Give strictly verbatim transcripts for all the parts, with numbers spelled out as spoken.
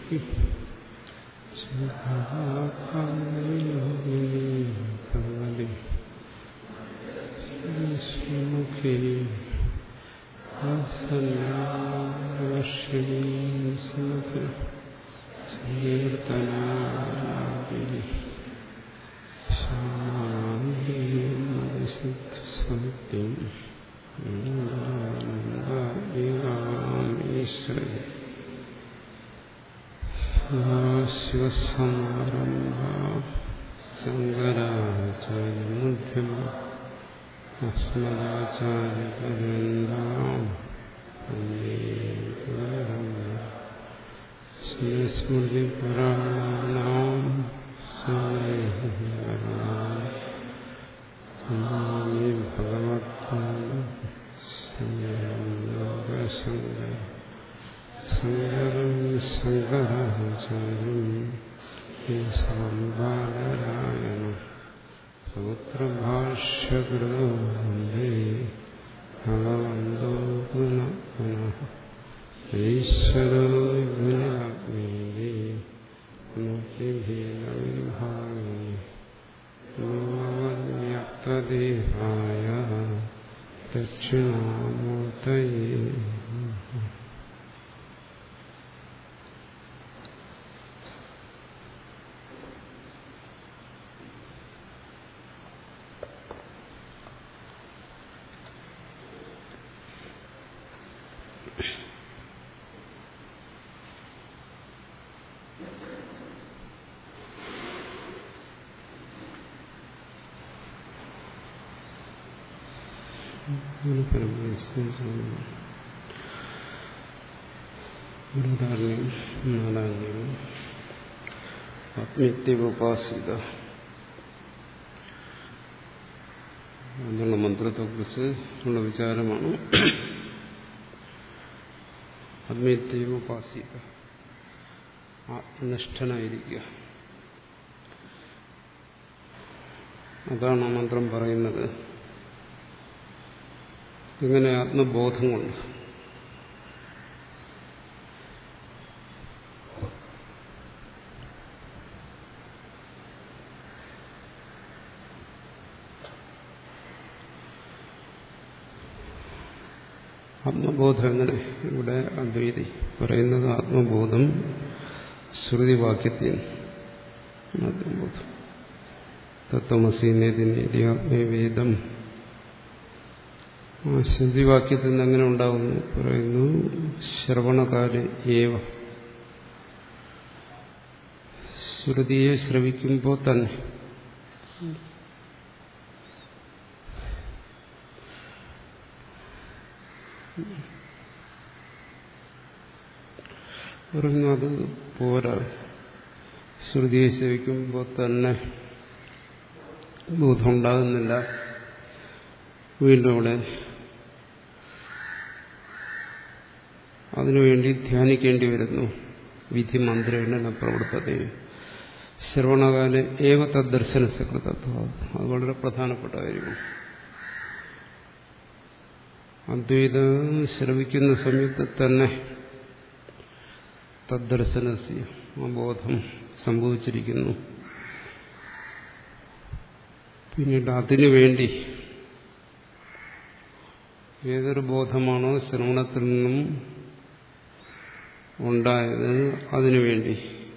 ശിവസമാരംഭ ശങ്കരാചാര്യമധ്യമ അസ്മദാചാര്യപര്യന്താം സ്മൃതിപുരാണാനാം സ്മൃതി ഭഗവത്പാദം ശങ്കര ശങ്കരം ശങ്കരാചാര്യം സാംബാലരായണം സൂത്രഭാഷ്യകൃതോ വന്ദേ ഭഗവന്തോ പുനഃ പുനഃ ഈശ്വരോ വിഘ്നരാജ്ഞേ മൂർത്തിഭേദവിഭാഗേ വ്യോമവ്യക്തദേഹായ ദക്ഷിണാമൂർത്തയേ. ആത്മീയത്യോപാസിത എന്നുള്ള മന്ത്രത്തെക്കുറിച്ച് ഉള്ള വിചാരമാണ്. ആത്മീയത്യോപാസിത, ആത്മനിഷ്ഠനായിരിക്കുക, അതാണ് ആ മന്ത്രം പറയുന്നത്. ഇങ്ങനെ ആത്മബോധം കൊണ്ട് ആത്മബോധം എങ്ങനെ? ഇവിടെ അദ്വൈതി പറയുന്നത് ആത്മബോധം ശ്രുതിവാക്യത്തിൽ ആത്മബോധം തത്വമസി നേതി ആത്മവേദം ആ ശ്രുതിവാക്യത്തിൽ നിന്ന് എങ്ങനെ ഉണ്ടാകുന്നു പറയുന്നു. ശ്രവണകാലെ ഏവ, ശ്രുതിയെ ശ്രവിക്കുമ്പോൾ തന്നെ പറയുന്നു. അത് പോരാ, ശ്രുതിയെ ശ്രവിക്കുമ്പോൾ തന്നെ ബോധം ഉണ്ടാകുന്നില്ല. വീണ്ടും അവിടെ അതിനുവേണ്ടി ധ്യാനിക്കേണ്ടി വരുന്നു. വിധി മന്ത്രേണ പ്രവർത്തത ശ്രവണകാലെ ഏവ തദ്ദർശനസ്യ കൃതത്വം. അത് വളരെ പ്രധാനപ്പെട്ട കാര്യമാണ്. അദ്വൈതം ശ്രവിക്കുന്ന സമയത്ത് തന്നെ തദ്ദർശനസ്യ ആ ബോധം സംഭവിച്ചിരിക്കുന്നു. പിന്നീട് അതിനുവേണ്ടി ഏതൊരു ബോധമാണോ ശ്രവണത്തിൽ നിന്നും ഉണ്ടായത് അതിനുവേണ്ടി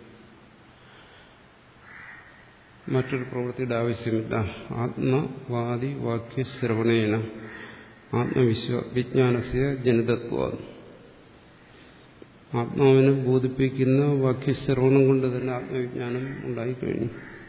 മറ്റൊരു പ്രവൃത്തിയുടെ ആവശ്യമില്ല. ആത്മവാദി വാക്യശ്രവണേന ആത്മവിശ്വ വിജ്ഞാനസ്യ ജനിതത്വം. ആത്മാവിനെ ബോധിപ്പിക്കുന്ന വാക്യശ്രവണം കൊണ്ട് തന്നെ ആത്മവിജ്ഞാനം ഉണ്ടായിക്കഴിഞ്ഞു.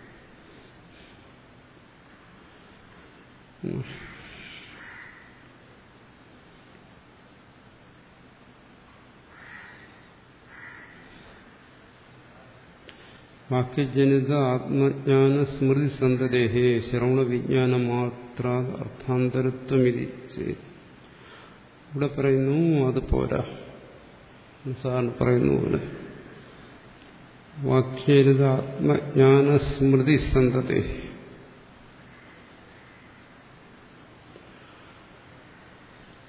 വാക്യജനിത ആത്മജ്ഞാന സ്മൃതി സന്തദേഹേ ശ്രവണ വിജ്ഞാന മാത്ര അർത്ഥാന്തരത്വമിതി. ഇവിടെ പറയുന്നു അത് പോരാ. സാറിന് പറയുന്ന പോലെ വാക്യജനിത ആത്മജ്ഞാന സ്മൃതി സന്തതേ,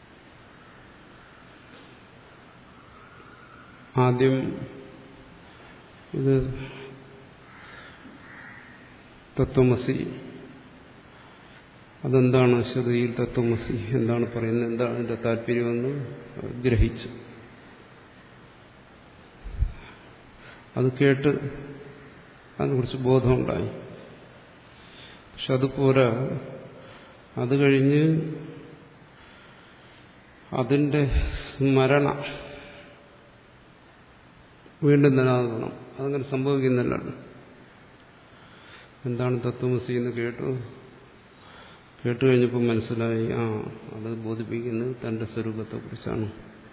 ആദ്യം ഇത് തത്വമസി, അതെന്താണ് ശ്രുതിയിൽ തത്വമസി എന്താണ് പറയുന്നത്, എന്താണ് അതിന്റെ താല്പര്യമെന്ന് ഗ്രഹിച്ചു. അത് കേട്ട് അതിനെക്കുറിച്ച് ബോധമുണ്ടായി. പക്ഷെ അതുപോലെ അത് കഴിഞ്ഞ് അതിന്റെ സ്മരണ വീണ്ടും നിലനിൽക്കണം. അതങ്ങനെ സംഭവിക്കുന്നില്ലല്ലോ. എന്താണ് തത്വമസി എന്ന് കേട്ടു കേട്ടു കഴിഞ്ഞപ്പോൾ മനസ്സിലായി, ആ അത് ബോധിപ്പിക്കുന്നത് തന്റെ സ്വരൂപത്തെക്കുറിച്ചാണ്.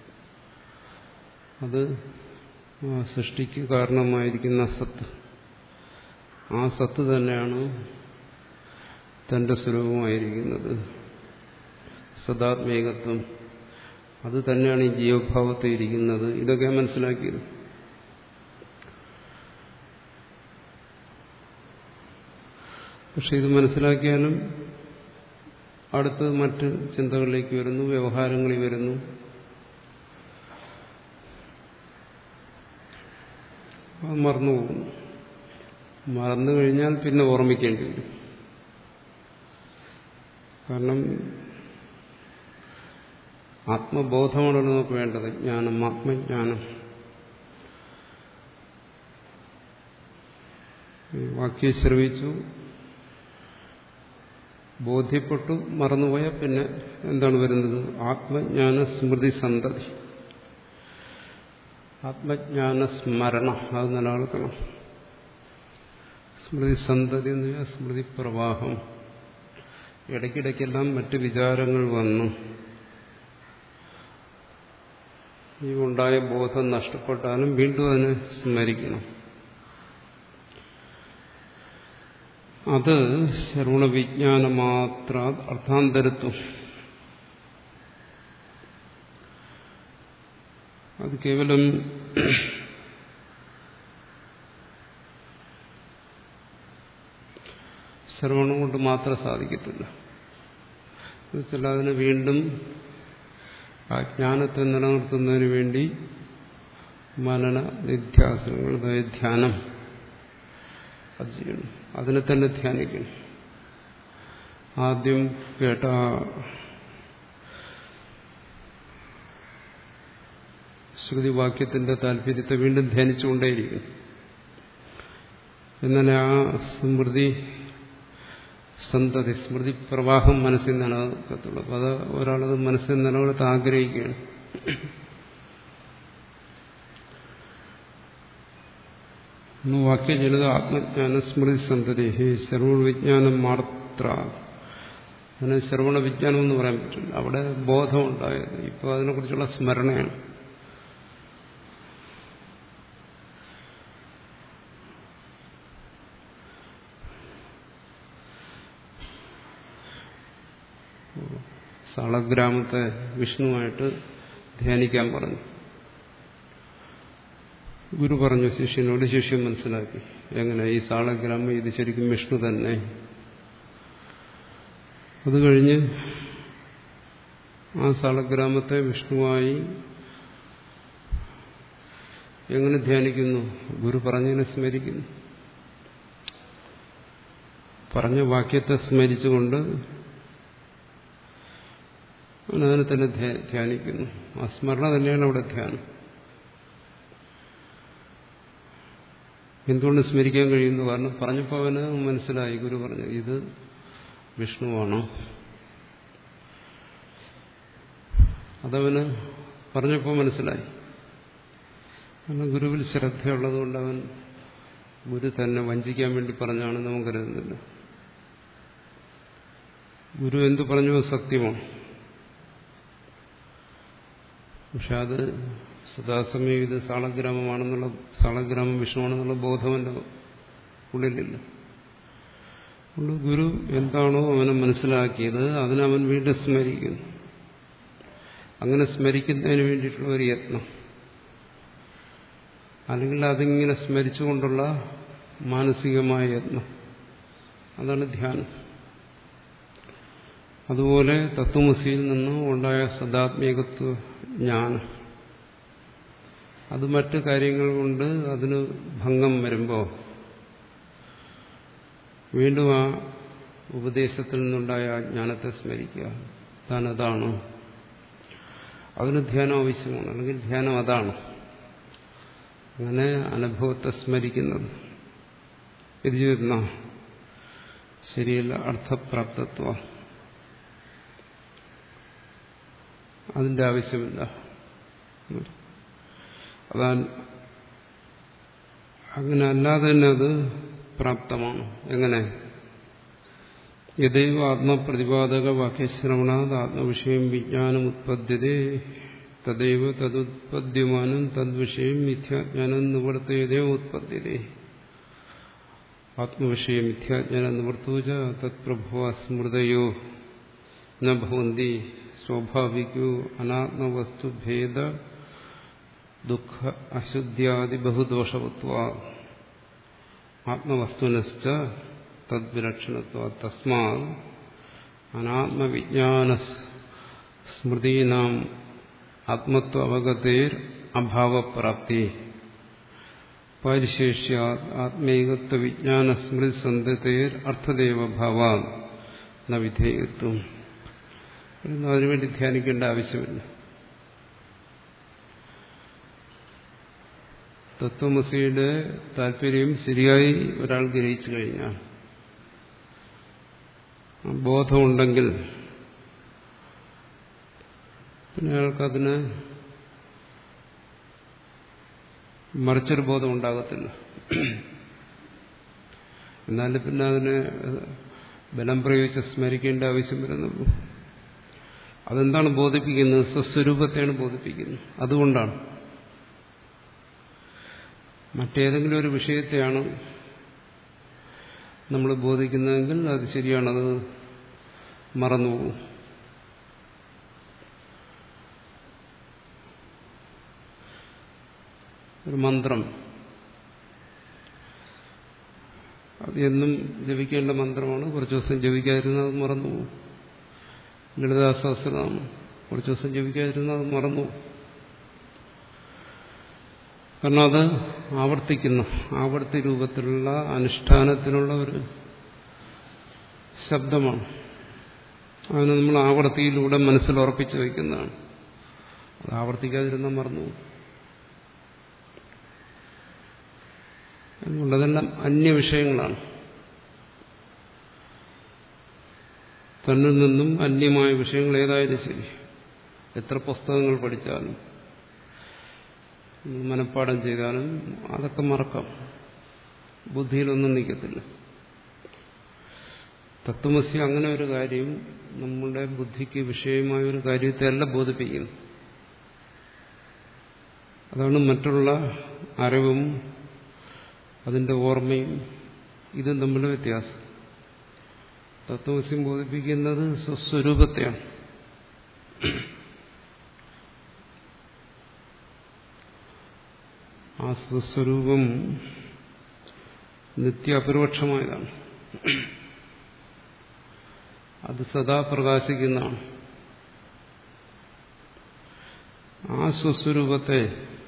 അത് സൃഷ്ടിക്ക് കാരണമായിരിക്കുന്ന സത്ത്, ആ സത്ത് തന്നെയാണ് തന്റെ സ്വരൂപമായിരിക്കുന്നത്. സദാത്മേകത്വം അത് തന്നെയാണ് ഈ ജീവഭാവത്തെ ഇരിക്കുന്നത്. ഇതൊക്കെ മനസ്സിലാക്കിയത്. പക്ഷെ ഇത് മനസ്സിലാക്കിയാലും അടുത്ത് മറ്റ് ചിന്തകളിലേക്ക് വരുന്നു, വ്യവഹാരങ്ങളിൽ വരുന്നു. അത് മറന്നുപോകുന്നു. മറന്നു കഴിഞ്ഞാൽ പിന്നെ ഓർമ്മിക്കേണ്ടി വരും. കാരണം ആത്മബോധമാണല്ലോ നമുക്ക് വേണ്ടത്. ജ്ഞാനം, ആത്മജ്ഞാനം. വാക്യം ശ്രവിച്ചു, ബോധ്യപ്പെട്ടു, മറന്നുപോയാൽ പിന്നെ എന്താണ് വരുന്നത്? ആത്മജ്ഞാന സ്മൃതി സന്തതി, ആത്മജ്ഞാന സ്മരണ അത് നിലനിൽക്കണം. സ്മൃതി സന്തതി എന്ന് പറഞ്ഞാൽ സ്മൃതി പ്രവാഹം. ഇടയ്ക്കിടയ്ക്കെല്ലാം മറ്റ് വിചാരങ്ങൾ വന്നു ഈ ഉണ്ടായ ബോധം നഷ്ടപ്പെട്ടാലും വീണ്ടും അതിനെ സ്മരിക്കണം. അത് ശ്രവണവിജ്ഞാനമാത്ര അർത്ഥാന്തരത്വം. അത് കേവലം ശ്രവണം കൊണ്ട് മാത്രം സാധിക്കത്തില്ല. എന്നുവെച്ചാൽ അതിന് വീണ്ടും ആ ജ്ഞാനത്തെ നിലനിർത്തുന്നതിന് വേണ്ടി മനന നിധ്യാസനങ്ങൾ, ധ്യാനം അത് ചെയ്യണം. അതിനെ തന്നെ ധ്യാനിക്കണം. ആദ്യം കേട്ട ശ്രുതിവാക്യത്തിന്റെ താല്പര്യത്തെ വീണ്ടും ധ്യാനിച്ചുകൊണ്ടേയിരിക്കും. എന്നാലേ ആ സ്മൃതി സന്തതി, സ്മൃതി പ്രവാഹം മനസ്സിൽ നിലനിൽക്കത്തുള്ളൂ. അപ്പോൾ അത് ഒരാളത് മനസ്സിൽ നിലനിർത്താൻ ആഗ്രഹിക്കുകയാണ്. വാക്യജനിത ആത്മജ്ഞാന സ്മൃതി സന്തതി ശ്രവണ വിജ്ഞാനം മാത്ര. അതിന് ശ്രവണ വിജ്ഞാനം എന്ന് പറയാൻ പറ്റില്ല. അവിടെ ബോധമുണ്ടായത്. ഇപ്പോൾ അതിനെക്കുറിച്ചുള്ള സ്മരണയാണ്. സാളഗ്രാമത്തെ വിഷ്ണുവായിട്ട് ധ്യാനിക്കാൻ പറഞ്ഞു. ഗുരു പറഞ്ഞു ശിഷ്യനോട്. ശിഷ്യൻ മനസ്സിലാക്കി എങ്ങനെ ഈ സാളഗ്രാമം ഇത് ശരിക്കും വിഷ്ണു തന്നെ. അത് കഴിഞ്ഞ് ആ സാളഗ്രാമത്തെ വിഷ്ണുവായി എങ്ങനെ ധ്യാനിക്കുന്നു? ഗുരു പറഞ്ഞതിനെ സ്മരിക്കുന്നു. പറഞ്ഞ വാക്യത്തെ സ്മരിച്ചുകൊണ്ട് അവനതിനെ തന്നെ ധ്യാനിക്കുന്നു. ആ സ്മരണ തന്നെയാണ് അവിടെ ധ്യാനം. എന്തുകൊണ്ട് സ്മരിക്കാൻ കഴിയുന്നു? കാരണം പറഞ്ഞപ്പോൾ അവന് മനസ്സിലായി, ഗുരു പറഞ്ഞു ഇത് വിഷ്ണുവാണ്. അതവന് പറഞ്ഞപ്പോൾ മനസ്സിലായി. കാരണം ഗുരുവിൽ ശ്രദ്ധയുള്ളതുകൊണ്ട് അവൻ ഗുരു തന്നെ വഞ്ചിക്കാൻ വേണ്ടി പറഞ്ഞാണെന്ന് നമുക്ക് കരുതുന്നില്ല. ഗുരു എന്തു പറഞ്ഞു സത്യമാണ്. പക്ഷെ അത് സദാസമയം ഇത് സാളഗ്രാമമാണെന്നുള്ള, സാളഗ്രാമം വിഷ്ണുവാണെന്നുള്ള ബോധം എൻ്റെ ഉള്ളിലില്ല. അതുകൊണ്ട് ഗുരു എന്താണോ അവനെ മനസ്സിലാക്കിയത് അതിനവൻ വീണ്ടും സ്മരിക്കുന്നു. അങ്ങനെ സ്മരിക്കുന്നതിന് വേണ്ടിയിട്ടുള്ള ഒരു യത്നം, അല്ലെങ്കിൽ അതിങ്ങനെ സ്മരിച്ചുകൊണ്ടുള്ള മാനസികമായ യത്നം, അതാണ് ധ്യാനം. അതുപോലെ തത്വമസിയിൽ നിന്നും ഉണ്ടായ സദാത്മേകത്വ ജ്ഞാനം അത് മറ്റു കാര്യങ്ങൾ കൊണ്ട് അതിന് ഭംഗം വരുമ്പോൾ വീണ്ടും ആ ഉപദേശത്തിൽ നിന്നുണ്ടായ ആ ജ്ഞാനത്തെ സ്മരിക്കുക. താൻ അതാണ്. അതിന് ധ്യാനം ആവശ്യമാണ്. അല്ലെങ്കിൽ ധ്യാനം അതാണ്. അങ്ങനെ അനുഭവത്തെ സ്മരിക്കുന്നത് ഇത് ചെയ്യുന്ന ശരിയല്ല. അർത്ഥപ്രാപ്തത്വ അതിന്റെ ആവശ്യമില്ല. അതാ അങ്ങനെ അല്ലാതെ തന്നെ അത് പ്രാപ്തമാണ്. എങ്ങനെ? യദൈവ ആത്മപ്രതിപാദക വാക്യശ്രവണാത് ആത്മവിഷയം വിജ്ഞാനം ഉത്പദ്യതേ തദൈവ തദുത്പദ്യമാനം തദ്വിഷയം മിഥ്യാജ്ഞാനം നിവർത്തയതേ ഉത്പദ്യതേ. ആത്മവിഷയം മിഥ്യാജ്ഞാനം നിവർത്തൂച തത്പ്രഭവ സ്മൃതയോ ന ഭവന്തി സ്വാഭാവികോ അനാത്മവസ്തുഭേദ ദുഃഖ അശുദ്ധ്യാദി ബഹുദോഷവത്വ ആത്മവസ്തുനശ്ച തദ്വിലക്ഷണത്വ തസ്മാത് അനാത്മവിജ്ഞാന സ്മൃതീനാം ആത്മത്വ അവഗതേർ അഭാവപ്രാപ്തി പരിശേഷ്യാത് ആത്മേകത്വ വിജ്ഞാന സ്മൃതി സന്ധതേർ അർത്ഥദേവ ഭാവാത് ന വിധേയത്വം. അതിനുവേണ്ടി ധ്യാനിക്കേണ്ട ആവശ്യമില്ല. തത്വമസിയുടെ താല്പര്യം ശരിയായി ഒരാൾ ഗ്രഹിച്ചു കഴിഞ്ഞാൽ, ബോധമുണ്ടെങ്കിൽ പിന്നെ അയാൾക്കതിന് മറിച്ചൊരു ബോധം ഉണ്ടാകത്തില്ല. എന്നാലും പിന്നെ അതിനെ ബലം പ്രയോഗിച്ച് സ്മരിക്കേണ്ട ആവശ്യം വരുന്നുള്ളൂ. അതെന്താണ് ബോധിപ്പിക്കുന്നത്? സ്വസ്വരൂപത്തെയാണ് ബോധിപ്പിക്കുന്നത്. അതുകൊണ്ടാണ്. മറ്റേതെങ്കിലും ഒരു വിഷയത്തെയാണ് നമ്മൾ ബോധിക്കുന്നതെങ്കിൽ അത് ശരിയാണത് മറന്നുപോകും. ഒരു മന്ത്രം, അത് എന്നും ജപിക്കേണ്ട മന്ത്രമാണ്. കുറച്ച് ദിവസം ജപിക്കാതിരുന്നാൽ അത് മറന്നുപോകും. ലളിതാ സഹസ്രനാമം കുറച്ച് ദിവസം ജപിക്കാതിരുന്നാൽ അത് മറന്നുപോകും. കാരണം അത് ആവർത്തിക്കുന്ന ആവർത്തി രൂപത്തിലുള്ള അനുഷ്ഠാനത്തിനുള്ള ഒരു ശബ്ദമാണ്. അതിനെ നമ്മൾ ആവർത്തിയിലൂടെ മനസ്സിൽ ഉറപ്പിച്ചു വയ്ക്കുന്നതാണ്. അത് ആവർത്തിക്കാതിരുന്നാൽ മറന്നുപോകും. അതുകൊണ്ടതെല്ലാം അന്യവിഷയങ്ങളാണ്. തന്നിൽ നിന്നും അന്യമായ വിഷയങ്ങൾ ഏതായാലും ശരി, എത്ര പുസ്തകങ്ങൾ പഠിച്ചാലും മനഃപ്പാഠം ചെയ്താലും അതൊക്കെ മറക്കാം. ബുദ്ധിയിലൊന്നും നിൽക്കത്തില്ല. തത്വമസി അങ്ങനെ ഒരു കാര്യം നമ്മുടെ ബുദ്ധിക്ക് വിഷയമായ ഒരു കാര്യത്തെ അല്ല ബോധിപ്പിക്കുന്നു. അതാണ് മറ്റുള്ള അറിവും അതിന്റെ ഓർമ്മയും ഇതും തമ്മിലുള്ള വ്യത്യാസം. തത്വമസി ബോധിപ്പിക്കുന്നത് സ്വസ്വരൂപത്തെയാണ്. ആ സ്വസ്വരൂപം നിത്യ അപരോക്ഷമായതാണ്. അത് സദാ പ്രകാശിക്കുന്നതാണ്. ആ സ്വസ്വരൂപത്തെ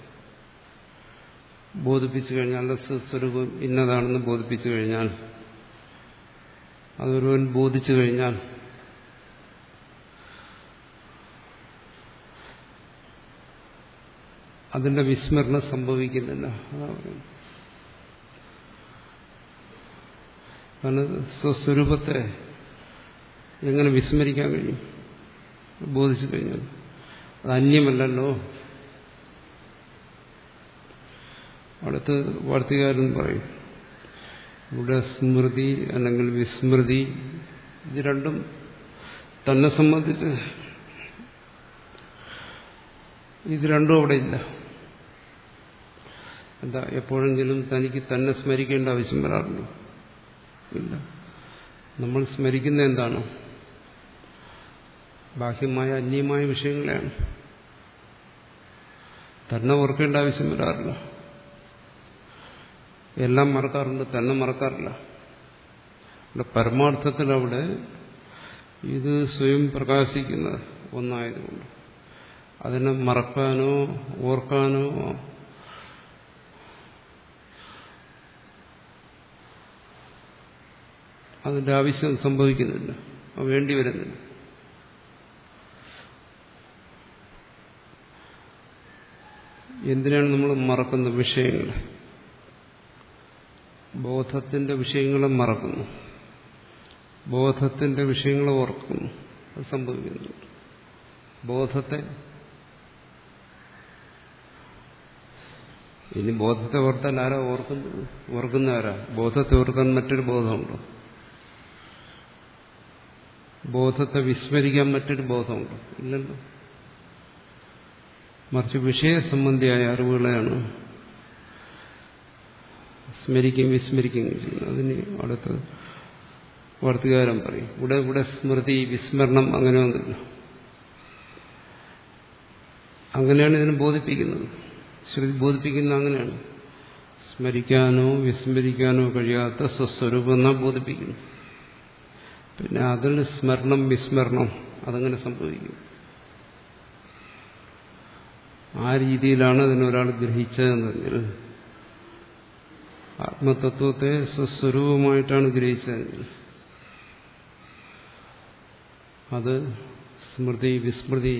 ബോധിപ്പിച്ചു കഴിഞ്ഞാൽ, സ്വസ്വരൂപം ഇന്നതാണെന്ന് ബോധിപ്പിച്ചു കഴിഞ്ഞാൽ, അതൊരുവൻ ബോധിച്ചു കഴിഞ്ഞാൽ അതിന്റെ വിസ്മരണം സംഭവിക്കുന്നില്ല. കാരണം സ്വസ്വരൂപത്തെ എങ്ങനെ വിസ്മരിക്കാൻ കഴിയും? ബോധിച്ചു കഴിഞ്ഞാൽ അത് അന്യമല്ലല്ലോ. അടുത്ത് വാർത്തകാരൻ പറയും, ഇവിടെ സ്മൃതി അല്ലെങ്കിൽ വിസ്മൃതി ഇത് രണ്ടും തന്നെ സംബന്ധിച്ച് ഇത് രണ്ടും അവിടെ ഇല്ല. എന്താ, എപ്പോഴെങ്കിലും തനിക്ക് തന്നെ സ്മരിക്കേണ്ട ആവശ്യം വരാറുണ്ടോ? ഇല്ല. നമ്മൾ സ്മരിക്കുന്ന എന്താണ്? ബാഹ്യമായ അന്യമായ വിഷയങ്ങളെയാണ്. തന്നെ ഓർക്കേണ്ട ആവശ്യം വരാറില്ല. എല്ലാം മറക്കാറുണ്ട്, തന്നെ മറക്കാറില്ല. അവിടെ പരമാർത്ഥത്തിൽ അവിടെ ഇത് സ്വയം പ്രകാശിക്കുന്ന ഒന്നായതുകൊണ്ട് അതിനെ മറക്കാനോ ഓർക്കാനോ അതിന്റെ ആവശ്യം സംഭവിക്കുന്നില്ല, അത് വേണ്ടി വരുന്നില്ല. എന്തിനാണ് നമ്മൾ മറക്കുന്ന വിഷയങ്ങളെ? ബോധത്തിന്റെ വിഷയങ്ങളെ മറക്കുന്നു, ബോധത്തിന്റെ വിഷയങ്ങളെ ഓർക്കുന്നു. അത് സംഭവിക്കുന്നുണ്ട്. ബോധത്തെ ഇനി ബോധത്തെ ഓർത്താൽ ആരാ ഓർക്കുന്നത്? ഓർക്കുന്ന ആരാ? ബോധത്തെ ഓർക്കാൻ മറ്റൊരു ബോധമുണ്ടോ? ബോധത്തെ വിസ്മരിക്കാൻ മറ്റൊരു ബോധമുണ്ടോ? ഇല്ലല്ലോ. മറിച്ച് വിഷയസംബന്ധിയായ അറിവുകളെയാണ് സ്മരിക്കുകയും വിസ്മരിക്കുകയും ചെയ്യുന്നത്. അതിന് അടുത്ത് വാർത്തകാരം പറയും, ഇവിടെ ഇവിടെ സ്മൃതി വിസ്മരണം അങ്ങനെയൊന്നുമില്ല. അങ്ങനെയാണ് ഇതിനെ ബോധിപ്പിക്കുന്നത്. ശ്രുതി ബോധിപ്പിക്കുന്ന അങ്ങനെയാണ്. സ്മരിക്കാനോ വിസ്മരിക്കാനോ കഴിയാത്ത സ്വസ്വരൂപം നാം ബോധിപ്പിക്കുന്നു. പിന്നെ അതിൽ സ്മരണം വിസ്മരണം അതങ്ങനെ സംഭവിക്കും. ആ രീതിയിലാണ് അതിനൊരാൾ ഗ്രഹിച്ചതെന്നെങ്കിൽ, ആത്മതത്വത്തെ സ്വസ്വരൂപമായിട്ടാണ് ഗ്രഹിച്ചതെങ്കിൽ അത് സ്മൃതി വിസ്മൃതി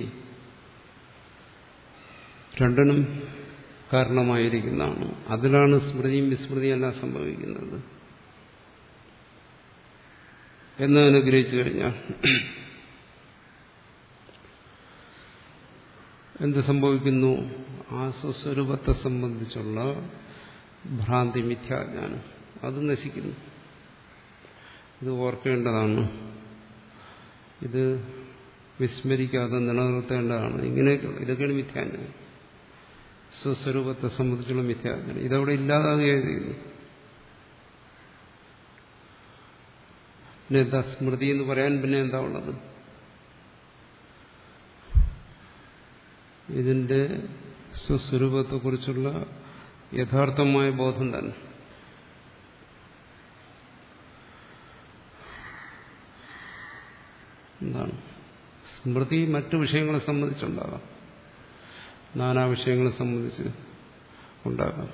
രണ്ടിനും കാരണമായിരിക്കുന്നതാണ്. അതിലാണ് സ്മൃതിയും വിസ്മൃതിയും എല്ലാം സംഭവിക്കുന്നത് എന്ന് അനുഗ്രഹിച്ചു കഴിഞ്ഞാൽ എന്ത് സംഭവിക്കുന്നു? ആ സ്വസ്വരൂപത്തെ സംബന്ധിച്ചുള്ള ഭ്രാന്തി, മിഥ്യാജ്ഞാനം അത് നശിക്കുന്നു. ഇത് ഓർക്കേണ്ടതാണ്, ഇത് വിസ്മരിക്കാതെ നിലനിർത്തേണ്ടതാണ്. ഇങ്ങനെയൊക്കെ ഇതൊക്കെയാണ് മിഥ്യാജ്ഞാനം, സ്വസ്വരൂപത്തെ സംബന്ധിച്ചുള്ള മിഥ്യാജ്ഞാനം. ഇതവിടെ ഇല്ലാതാകുകയാണ് ചെയ്യുന്നു. പിന്നെ എന്താ സ്മൃതി എന്ന് പറയാൻ? പിന്നെ എന്താ ഉള്ളത്? ഇതിന്റെ സ്വസ്വരൂപത്തെക്കുറിച്ചുള്ള യഥാർത്ഥമായ ബോധം തന്നെ. എന്താണ് സ്മൃതി? മറ്റു വിഷയങ്ങളെ സംബന്ധിച്ചുണ്ടാകാം, നാനാ വിഷയങ്ങളെ സംബന്ധിച്ച് ഉണ്ടാകാം.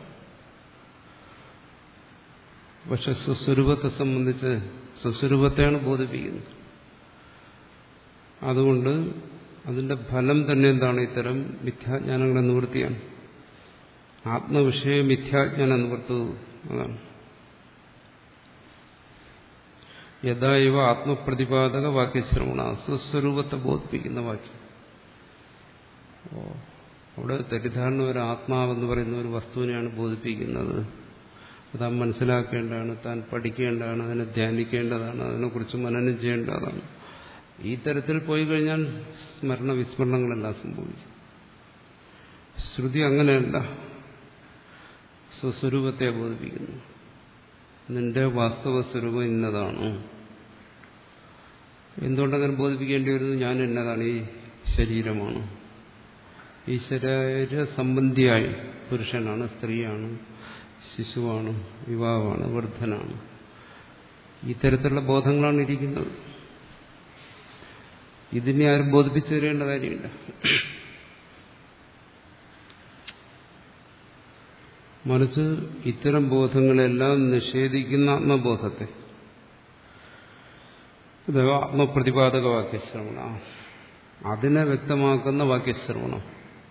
പക്ഷെ സ്വസ്വരൂപത്തെ സംബന്ധിച്ച് സ്വസ്വരൂപത്തെയാണ് ബോധിപ്പിക്കുന്നത്. അതുകൊണ്ട് അതിന്റെ ഫലം തന്നെ എന്താണ്? ഇത്തരം മിഥ്യാജ്ഞാനങ്ങളുടെ നിവൃത്തിയാണ്. ആത്മവിഷയ മിഥ്യാജ്ഞാന നിവൃത്തു. അതാണ് യഥാ ഇവ ആത്മപ്രതിപാദക വാക്യശ്രവണ, സ്വസ്വരൂപത്തെ ബോധിപ്പിക്കുന്ന വാക്യം. അവിടെ തെറ്റിദ്ധാരണ ഒരു ആത്മാവെന്ന് പറയുന്ന ഒരു വസ്തുവിനെയാണ് ബോധിപ്പിക്കുന്നത്. അത് താൻ മനസ്സിലാക്കേണ്ടതാണ്, താൻ പഠിക്കേണ്ടതാണ്, അതിനെ ധ്യാനിക്കേണ്ടതാണ്, അതിനെക്കുറിച്ച് മനനം ചെയ്യേണ്ടതാണ്. ഈ തരത്തിൽ പോയി കഴിഞ്ഞാൽ സ്മരണ വിസ്മരണങ്ങളെല്ലാം സംഭവിക്കും. ശ്രുതി അങ്ങനെയല്ല, സ്വസ്വരൂപത്തെ ബോധിപ്പിക്കുന്നു. നിന്റെ വാസ്തവ സ്വരൂപം ഇന്നതാണ്. എന്തുകൊണ്ടങ്ങനെ ബോധിപ്പിക്കേണ്ടി വരുന്നു? ഞാൻ എന്നതാണ്, ഈ ശരീരമാണ്, ഈ ശരീര സംബന്ധിയായി പുരുഷനാണ്, സ്ത്രീയാണ്, ശിശുവാണ്, യുവാവാണ്, വൃദ്ധനാണ്. ഈ തരത്തിലുള്ള ബോധങ്ങളാണ് ഇരിക്കുന്നത്. ഇതിനെ ആരും ബോധിപ്പിച്ചു തരേണ്ട കാര്യമില്ല. മറിച്ച് ഇത്തരം ബോധങ്ങളെല്ലാം നിഷേധിക്കുന്ന ആത്മബോധത്തെ, ആത്മപ്രതിപാദക വാക്യശ്രവണ, അതിനെ വ്യക്തമാക്കുന്ന വാക്യശ്രവണം,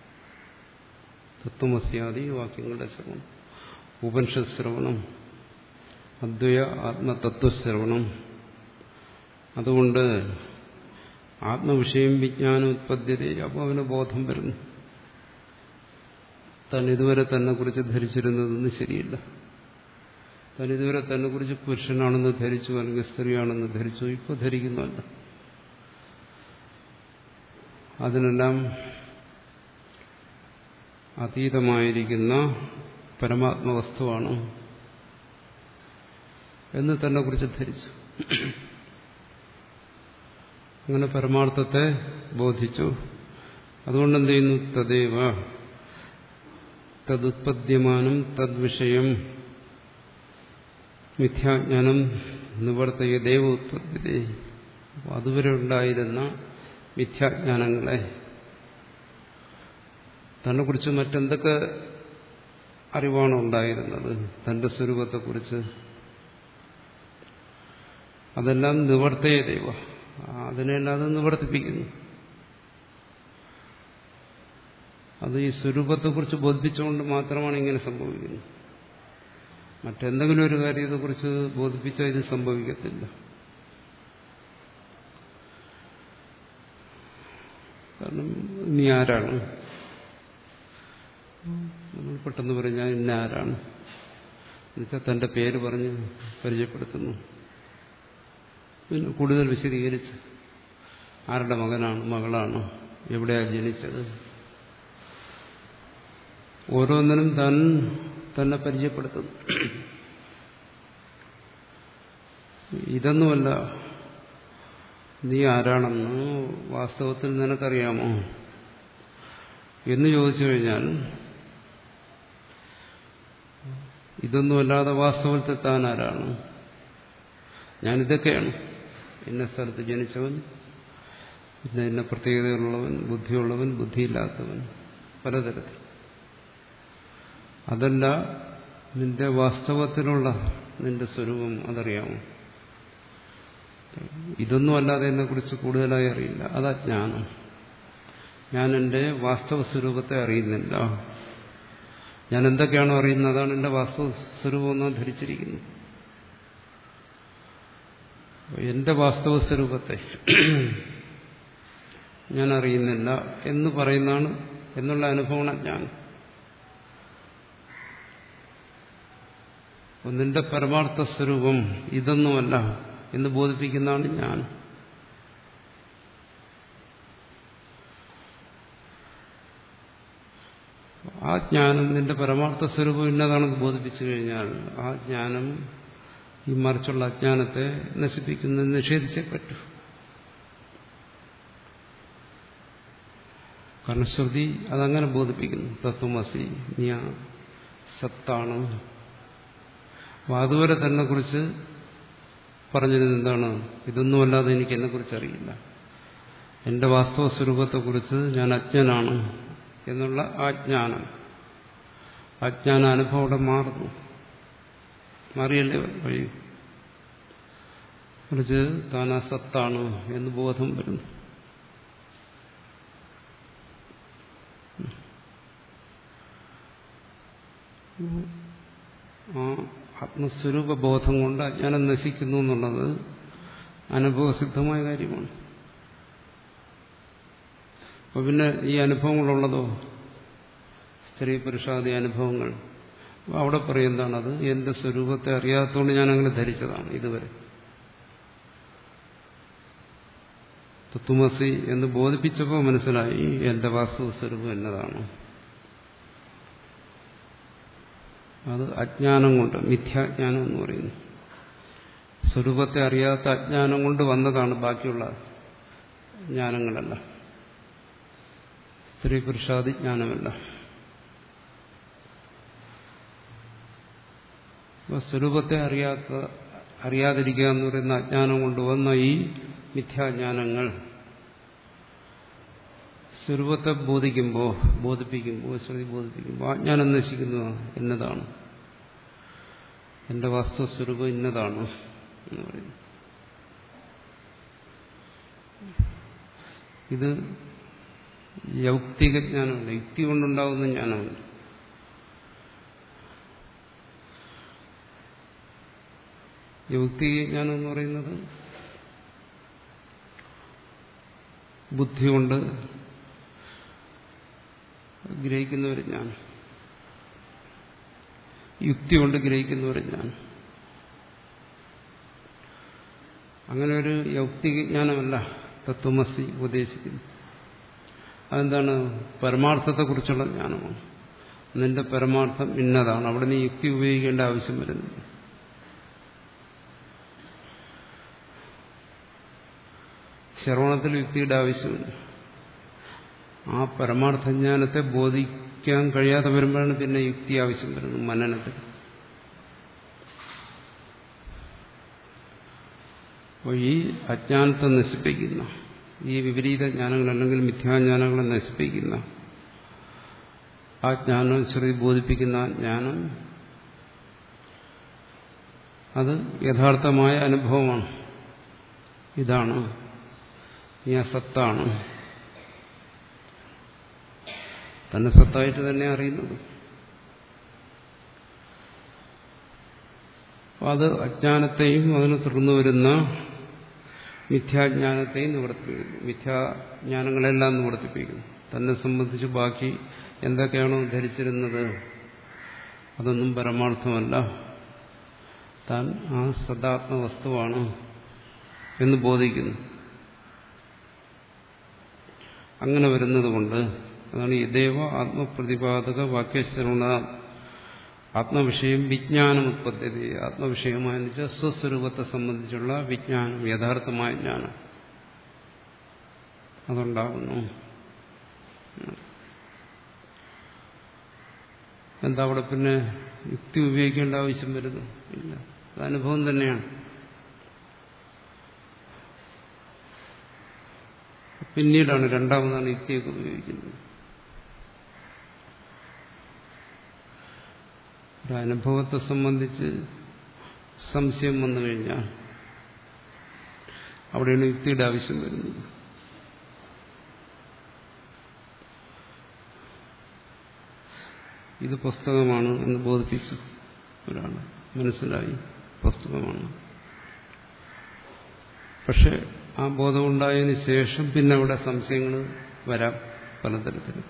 തത്വമസ്യാദി വാക്യങ്ങളുടെ ശ്രവണം, ഉപനിഷത് ശ്രവണം, അദ്വയ ആത്മതത്വശ്രവണം. അതുകൊണ്ട് ആത്മവിഷയം വിജ്ഞാനം ഉത്പദ്യത. അപ്പോൾ അവന് ബോധം വരുന്നു, താൻ ഇതുവരെ തന്നെ കുറിച്ച് ധരിച്ചിരുന്നതൊന്നും ശരിയില്ല. താൻ ഇതുവരെ തന്നെ കുറിച്ച് പുരുഷനാണെന്ന് ധരിച്ചു, അല്ലെങ്കിൽ സ്ത്രീയാണെന്ന് ധരിച്ചു, ഇപ്പോൾ ധരിക്കുന്നുണ്ട്. അതിനെല്ലാം അതീതമായിരിക്കുന്ന പരമാത്മവസ്തുവാണ് എന്ന് തന്നെ കുറിച്ച് ധരിച്ചു. അങ്ങനെ പരമാർത്ഥത്തെ ബോധിച്ചു. അതുകൊണ്ട് എന്ത് ചെയ്യുന്നു? തദേവ തദുത്പദ്യമാനം തദ്വിഷയം മിഥ്യാജ്ഞാനം നിവർത്തയ ദേവ ഉത്പദ്യതേ. അതുവരെ ഉണ്ടായിരുന്ന മിഥ്യാജ്ഞാനങ്ങളെ, തന്നെക്കുറിച്ച് മറ്റെന്തൊക്കെ അറിവാണ് ഉണ്ടായിരുന്നത്, തന്റെ സ്വരൂപത്തെക്കുറിച്ച്, അതെല്ലാം നിവർത്തയ ദൈവ, അതിനെല്ലാം അത് നിവർത്തിപ്പിക്കുന്നു. അത് ഈ സ്വരൂപത്തെക്കുറിച്ച് ബോധിപ്പിച്ചുകൊണ്ട് മാത്രമാണ് ഇങ്ങനെ സംഭവിക്കുന്നത്. മറ്റെന്തെങ്കിലും ഒരു കാര്യത്തെക്കുറിച്ച് ബോധിപ്പിച്ചാൽ ഇത് സംഭവിക്കത്തില്ല. കാരണം നീ ആരാണ്, നമ്മൾ പെട്ടെന്ന് പറഞ്ഞാൽ ഇന്ന ആരാണ് എന്നുവെച്ചാൽ തന്റെ പേര് പറഞ്ഞ് പരിചയപ്പെടുത്തുന്നു. പിന്നെ കൂടുതൽ വിശദീകരിച്ച് ആരുടെ മകനാണ്, മകളാണ്, എവിടെയാണ് ജനിച്ചത്, ഓരോന്നിനും താൻ തന്നെ പരിചയപ്പെടുത്തുന്നു. ഇതൊന്നുമല്ല നീ ആരാണെന്ന് വാസ്തവത്തിൽ നിനക്കറിയാമോ എന്ന് ചോദിച്ചു കഴിഞ്ഞാൽ ഇതൊന്നുമല്ലാതെ വാസ്തവത്തിൽ താൻ ആരാണ്, ഞാനിതൊക്കെയാണ്, ഇന്ന സ്ഥലത്ത് ജനിച്ചവൻ, പിന്നെ ഇന്ന പ്രത്യേകതകളുള്ളവൻ, ബുദ്ധിയുള്ളവൻ, ബുദ്ധിയില്ലാത്തവൻ, പലതരത്തിൽ. അതല്ല നിന്റെ വാസ്തവത്തിലുള്ള നിന്റെ സ്വരൂപം, അതറിയാമോ? ഇതൊന്നും അല്ലാതെ എന്നെക്കുറിച്ച് കൂടുതലായി അറിയില്ല, അത് അജ്ഞാനം. ഞാൻ എൻ്റെ വാസ്തവ സ്വരൂപത്തെ അറിയുന്നില്ല. ഞാൻ എന്തൊക്കെയാണോ അറിയുന്നത് അതാണ് എൻ്റെ വാസ്തവ സ്വരൂപം എന്നാണ് ധരിച്ചിരിക്കുന്നത്. എൻ്റെ വാസ്തവ സ്വരൂപത്തെ ഞാൻ അറിയുന്നില്ല എന്ന് പറയുന്നതാണ്, എന്നുള്ള അനുഭവമാണ് അജ്ഞാനം. നിന്റെ പരമാർത്ഥ സ്വരൂപം ഇതൊന്നുമല്ല എന്ന് ബോധിപ്പിക്കുന്നതാണ് ഞാൻ. ആ ജ്ഞാനം നിന്റെ പരമാർത്ഥ സ്വരൂപം ഇന്നതാണെന്ന് ബോധിപ്പിച്ചു കഴിഞ്ഞാൽ ആ ജ്ഞാനം ഈ മറിച്ചുള്ള അജ്ഞാനത്തെ നശിപ്പിക്കുന്നത് നിഷേധിച്ചേ പറ്റൂ. കാരണം ശ്രുതി അതങ്ങനെ ബോധിപ്പിക്കുന്നു. തത്വമസി, നീ ആ സത്താണ്. അപ്പൊ അതുവരെ തന്നെ കുറിച്ച് പറഞ്ഞിരുന്നത് എന്താണ്? ഇതൊന്നുമല്ലാതെ എനിക്ക് എന്നെക്കുറിച്ച് അറിയില്ല, എന്റെ വാസ്തവ സ്വരൂപത്തെക്കുറിച്ച് ഞാൻ അജ്ഞനാണ് എന്നുള്ള ആ ജ്ഞാനം, അജ്ഞാന അനുഭവം അവിടെ മാറുന്നു. മാറിയല്ലേ വഴി, കുറിച്ച് താൻ ആ സത്താണ് എന്ന് ബോധം വരുന്നു. ആ ആത്മസ്വരൂപ ബോധം കൊണ്ട് അജ്ഞാനം നശിക്കുന്നു എന്നുള്ളത് അനുഭവസിദ്ധമായ കാര്യമാണ്. അപ്പൊ പിന്നെ ഈ അനുഭവങ്ങളുള്ളതോ, സ്ത്രീ പുരുഷാദി അനുഭവങ്ങൾ, അവിടെ പറയുന്നതാണത് എന്റെ സ്വരൂപത്തെ അറിയാത്തതുകൊണ്ട് ഞാനങ്ങനെ ധരിച്ചതാണ് ഇതുവരെ. തത്വമസി എന്ന് ബോധിപ്പിച്ചപ്പോൾ മനസ്സിലായി എന്റെ വാസ്തവ സ്വരൂപം എന്നതാണ്. അത് അജ്ഞാനം കൊണ്ട്, മിഥ്യാജ്ഞാനം എന്ന് പറയുന്നു. സ്വരൂപത്തെ അറിയാത്ത അജ്ഞാനം കൊണ്ട് വന്നതാണ് ബാക്കിയുള്ള ജ്ഞാനങ്ങളല്ല, സ്ത്രീ പുരുഷാദി ജ്ഞാനമല്ല. സ്വരൂപത്തെ അറിയാത്ത അറിയാതിരിക്കുക എന്ന് പറയുന്ന അജ്ഞാനം കൊണ്ട് വന്ന ഈ മിഥ്യാജ്ഞാനങ്ങൾ സ്വരൂപത്തെ ബോധിക്കുമ്പോൾ ബോധിപ്പിക്കുമ്പോൾ ശ്രുതി ബോധിപ്പിക്കുമ്പോൾ ആ ജ്ഞാനം നശിക്കുന്നു. എന്നതാണ് എന്റെ വാസ്തവസ്വരൂപം, ഇന്നതാണ് എന്ന് പറയുന്നു. ഇത് യൗക്തിക ജ്ഞാനമല്ല, യുക്തി കൊണ്ടുണ്ടാകുന്ന ജ്ഞാനമല്ല. യൗക്തിക ജ്ഞാനം എന്ന് പറയുന്നത് ബുദ്ധി കൊണ്ട് ഗ്രഹിക്കുന്ന ഒരു ജ്ഞാനം, യുക്തി കൊണ്ട് ഗ്രഹിക്കുന്ന ഒരു ജ്ഞാനം. അങ്ങനെ ഒരു യൗക്തിക ജ്ഞാനമല്ല തത്വമസി ഉപദേശിക്കുന്നു. അതെന്താണ്? പരമാർത്ഥത്തെക്കുറിച്ചുള്ള ജ്ഞാനമാണ്. നിന്റെ പരമാർത്ഥം ഇന്നതാണ്. അവിടെ നീ യുക്തി ഉപയോഗിക്കേണ്ട ആവശ്യം വരുന്നില്ല. ശ്രവണത്തിൽ യുക്തിയുടെ ആവശ്യമില്ല. ആ പരമാർത്ഥജ്ഞാനത്തെ ബോധിക്കാൻ കഴിയാതെ വരുമ്പോഴാണ് പിന്നെ യുക്തി ആവശ്യം വരുന്നത്, മനനത്തിൽ. അപ്പോൾ ഈ അജ്ഞാനത്തെ നശിപ്പിക്കുന്ന, ഈ വിപരീത ജ്ഞാനങ്ങൾ അല്ലെങ്കിൽ മിഥ്യാജ്ഞാനങ്ങളെ നശിപ്പിക്കുന്ന ആ ജ്ഞാനം, ശ്രുതി ബോധിപ്പിക്കുന്ന ആ ജ്ഞാനം, അത് യഥാർത്ഥമായ അനുഭവമാണ്. ഇതാണ്, നീ ആ സത്താണ്, തന്നെ സത്തായിട്ട് തന്നെ അറിയുന്നത്. അത് അജ്ഞാനത്തെയും അതിന് തുടർന്നു വരുന്ന മിഥ്യാജ്ഞാനത്തെയും നിവർത്തിപ്പിക്കുന്നു. മിഥ്യാജ്ഞാനങ്ങളെല്ലാം നിവർത്തിപ്പിക്കുന്നു. തന്നെ സംബന്ധിച്ച് ബാക്കി എന്തൊക്കെയാണോ ധരിച്ചിരുന്നത് അതൊന്നും പരമാർത്ഥമല്ല, താൻ ആ സദാത്മവസ്തുവാണ് എന്ന് ബോധിക്കുന്നു. അങ്ങനെ വരുന്നത് കൊണ്ട് അതാണ് യദേവ ആത്മപ്രതിപാദക വാക്യശ്രവണ ആത്മവിഷയം വിജ്ഞാനം ഉത്പത്തി. ആത്മവിഷയമായി വെച്ചാൽ സ്വസ്വരൂപത്തെ സംബന്ധിച്ചുള്ള വിജ്ഞാനം, യഥാർത്ഥമായ ജ്ഞാനം അതുണ്ടാകുന്നു. എന്താ അവിടെ പിന്നെ യുക്തി ഉപയോഗിക്കേണ്ട ആവശ്യം വരുന്നു? ഇല്ല, അത് അനുഭവം തന്നെയാണ്. പിന്നീടാണ് രണ്ടാമതാണ് യുക്തിയൊക്കെ ഉപയോഗിക്കുന്നത്. ഒരു അനുഭവത്തെ സംബന്ധിച്ച് സംശയം വന്നു കഴിഞ്ഞാൽ അവിടെയാണ് യുക്തിയുടെ ആവശ്യം വരുന്നത്. ഇത് പുസ്തകമാണ് എന്ന് ബോധിപ്പിച്ചു ഒരാൾ, മനസ്സിലായി പുസ്തകമാണ്. പക്ഷെ ആ ബോധമുണ്ടായതിനു ശേഷം പിന്നെ അവിടെ സംശയങ്ങൾ വരാം പലതരത്തിലും.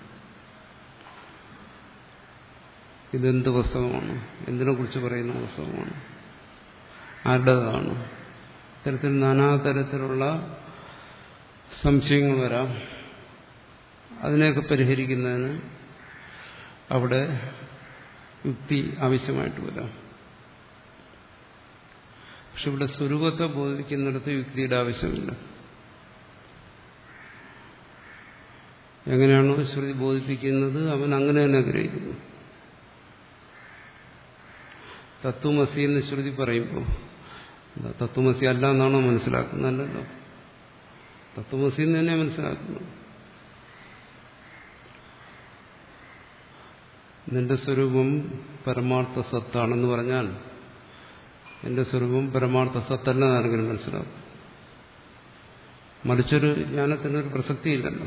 ഇതെന്ത് പുസ്തകമാണ്, എന്തിനെ കുറിച്ച് പറയുന്ന പുസ്തകമാണ്, ആരുടേതാണ്, ഇത്തരത്തിൽ നാനാതരത്തിലുള്ള സംശയങ്ങൾ വരാം. അതിനെയൊക്കെ പരിഹരിക്കുന്നതിന് അവിടെ യുക്തി ആവശ്യമായിട്ട് വരാം. പക്ഷെ ഇവിടെ സ്വരൂപത്തെ ബോധിപ്പിക്കുന്നിടത്ത് യുക്തിയുടെ ആവശ്യമില്ല. എങ്ങനെയാണോ ശ്രുതി ബോധിപ്പിക്കുന്നത് അവൻ അങ്ങനെ തന്നെ ഗ്രഹിക്കുന്നു. തത്വമസി എന്ന് ശ്രുതി പറയുമ്പോൾ തത്വമസി അല്ല എന്നാണോ മനസ്സിലാക്കുന്നതല്ലോ, തത്വമസി എന്ന് തന്നെ മനസ്സിലാക്കുന്നത്. നിന്റെ സ്വരൂപം പരമാർത്ഥ സത്താണെന്ന് പറഞ്ഞാൽ എന്റെ സ്വരൂപം പരമാർത്ഥ സത്തല്ല എന്നാണെങ്കിലും മനസ്സിലാക്കും. മറിച്ചൊരു ജ്ഞാനത്തിനൊരു പ്രസക്തിയില്ലല്ലോ.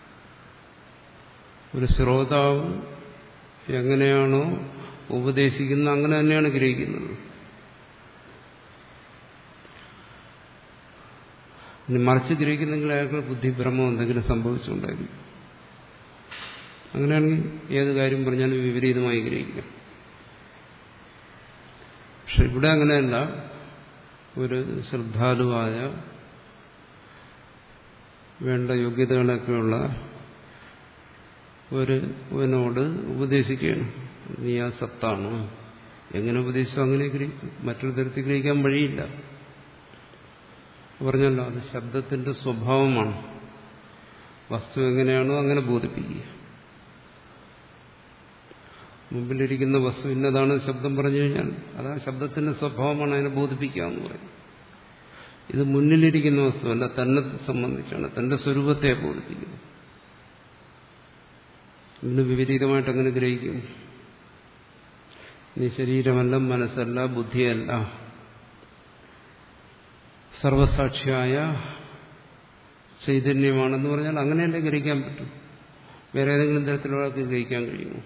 ഒരു ശ്രോതാവ് എങ്ങനെയാണോ ഉപദേശിക്കുന്നത് അങ്ങനെ തന്നെയാണ് ഗ്രഹിക്കുന്നത്. ഇനി മറിച്ച് ഗ്രഹിക്കുന്നെങ്കിൽ അയാൾക്ക് ബുദ്ധിഭ്രമം എന്തെങ്കിലും സംഭവിച്ചുകൊണ്ടായിരിക്കും. അങ്ങനെയാണെങ്കിൽ ഏത് കാര്യം പറഞ്ഞാലും വിപരീതമായി ഗ്രഹിക്കാം. പക്ഷെ ഇവിടെ അങ്ങനെയല്ല. ഒരു ശ്രദ്ധാലുവായ വേണ്ട യോഗ്യതകളൊക്കെയുള്ള ഒരുവനോട് ഉപദേശിക്കുകയാണ്, നീ ആ സത്താണ്. എങ്ങനെ ഉപദേശിച്ചോ അങ്ങനെ ഗ്രഹിക്കും, മറ്റൊരു തരത്തിൽ ഗ്രഹിക്കാൻ വഴിയില്ല. പറഞ്ഞല്ലോ, അത് ശബ്ദത്തിന്റെ സ്വഭാവമാണ്. വസ്തു എങ്ങനെയാണോ അങ്ങനെ ബോധിപ്പിക്കുക. മുമ്പിലിരിക്കുന്ന വസ്തു ഇന്നതാണ് ശബ്ദം പറഞ്ഞു കഴിഞ്ഞാൽ അതാ ശബ്ദത്തിന്റെ സ്വഭാവമാണ്, അതിനെ ബോധിപ്പിക്കാമെന്ന് പറയും. ഇത് മുന്നിലിരിക്കുന്ന വസ്തുവല്ല, തന്നെ സംബന്ധിച്ചാണ്, തന്റെ സ്വരൂപത്തെ ബോധിപ്പിക്കുന്നത്. ഇതിന് വിപരീതമായിട്ട് അങ്ങനെ ഗ്രഹിക്കും. നീ ശരീരമല്ല, മനസ്സല്ല, ബുദ്ധിയല്ല, സർവസാക്ഷിയായ ചൈതന്യമാണെന്ന് പറഞ്ഞാൽ അങ്ങനെയല്ലേ ഗ്രഹിക്കാൻ പറ്റും. വേറെ ഏതെങ്കിലും തരത്തിലൊരാൾക്ക് ഗ്രഹിക്കാൻ കഴിയുമോ?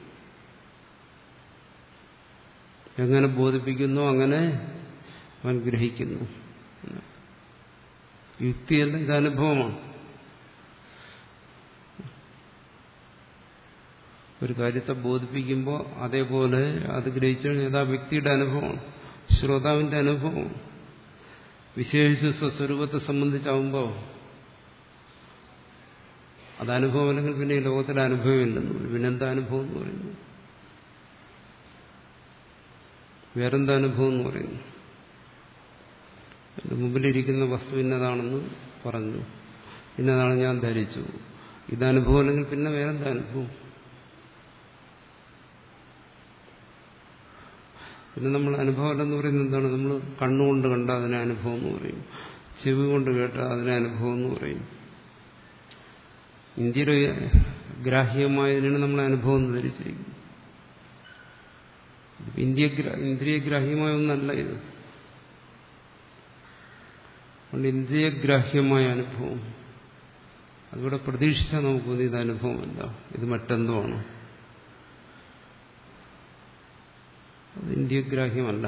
എങ്ങനെ ബോധിപ്പിക്കുന്നു അങ്ങനെ അവൻ ഗ്രഹിക്കുന്നു. യുക്തിയല്ല, ഇത് അനുഭവമാണ്. ഒരു കാര്യത്തെ ബോധിപ്പിക്കുമ്പോൾ അതേപോലെ അത് ഗ്രഹിച്ചു കഴിഞ്ഞാൽ ആ വ്യക്തിയുടെ അനുഭവമാണ്, ശ്രോതാവിന്റെ അനുഭവമാണ്. വിശേഷിച്ച് സ്വസ്വരൂപത്തെ സംബന്ധിച്ചാവുമ്പോൾ അത് അനുഭവം അല്ലെങ്കിൽ പിന്നെ ഈ ലോകത്തിലെ അനുഭവമില്ലെന്ന് പറയും. പിന്നെന്താ അനുഭവം എന്ന് പറയുന്നു? വേറെന്താ അനുഭവം എന്ന് പറയുന്നു? എൻ്റെ മുമ്പിലിരിക്കുന്ന വസ്തു ഇന്നതാണെന്ന് പറഞ്ഞു, ഇന്നതാണ് ഞാൻ ധരിച്ചു, ഇതനുഭവം അല്ലെങ്കിൽ പിന്നെ വേറെന്താ അനുഭവം? പിന്നെ നമ്മൾ അനുഭവമല്ലെന്ന് പറയുന്നത് എന്താണ്? നമ്മൾ കണ്ണുകൊണ്ട് കണ്ട അതിനെ അനുഭവം എന്ന് പറയും, ചെവി കൊണ്ട് കേട്ട അതിനെ അനുഭവം എന്ന് പറയും. ഇന്ത്യയുടെ ഗ്രാഹ്യമായതിനാണ് നമ്മൾ അനുഭവം എന്ന് ധരിച്ചിരിക്കുന്നത്. ഇന്ത്യ ഇന്ദ്രിയഗ്രാഹ്യമായ ഒന്നല്ല ഇത്. അതുകൊണ്ട് ഇന്ദ്രിയഗ്രാഹ്യമായ അനുഭവം അതിവിടെ പ്രതീക്ഷിച്ചാൽ നമുക്ക് ഇത് അനുഭവമല്ല, ഇത് മറ്റെന്തോ ആണ്. അത് ഇന്ദ്രിയഗ്രാഹ്യമല്ല.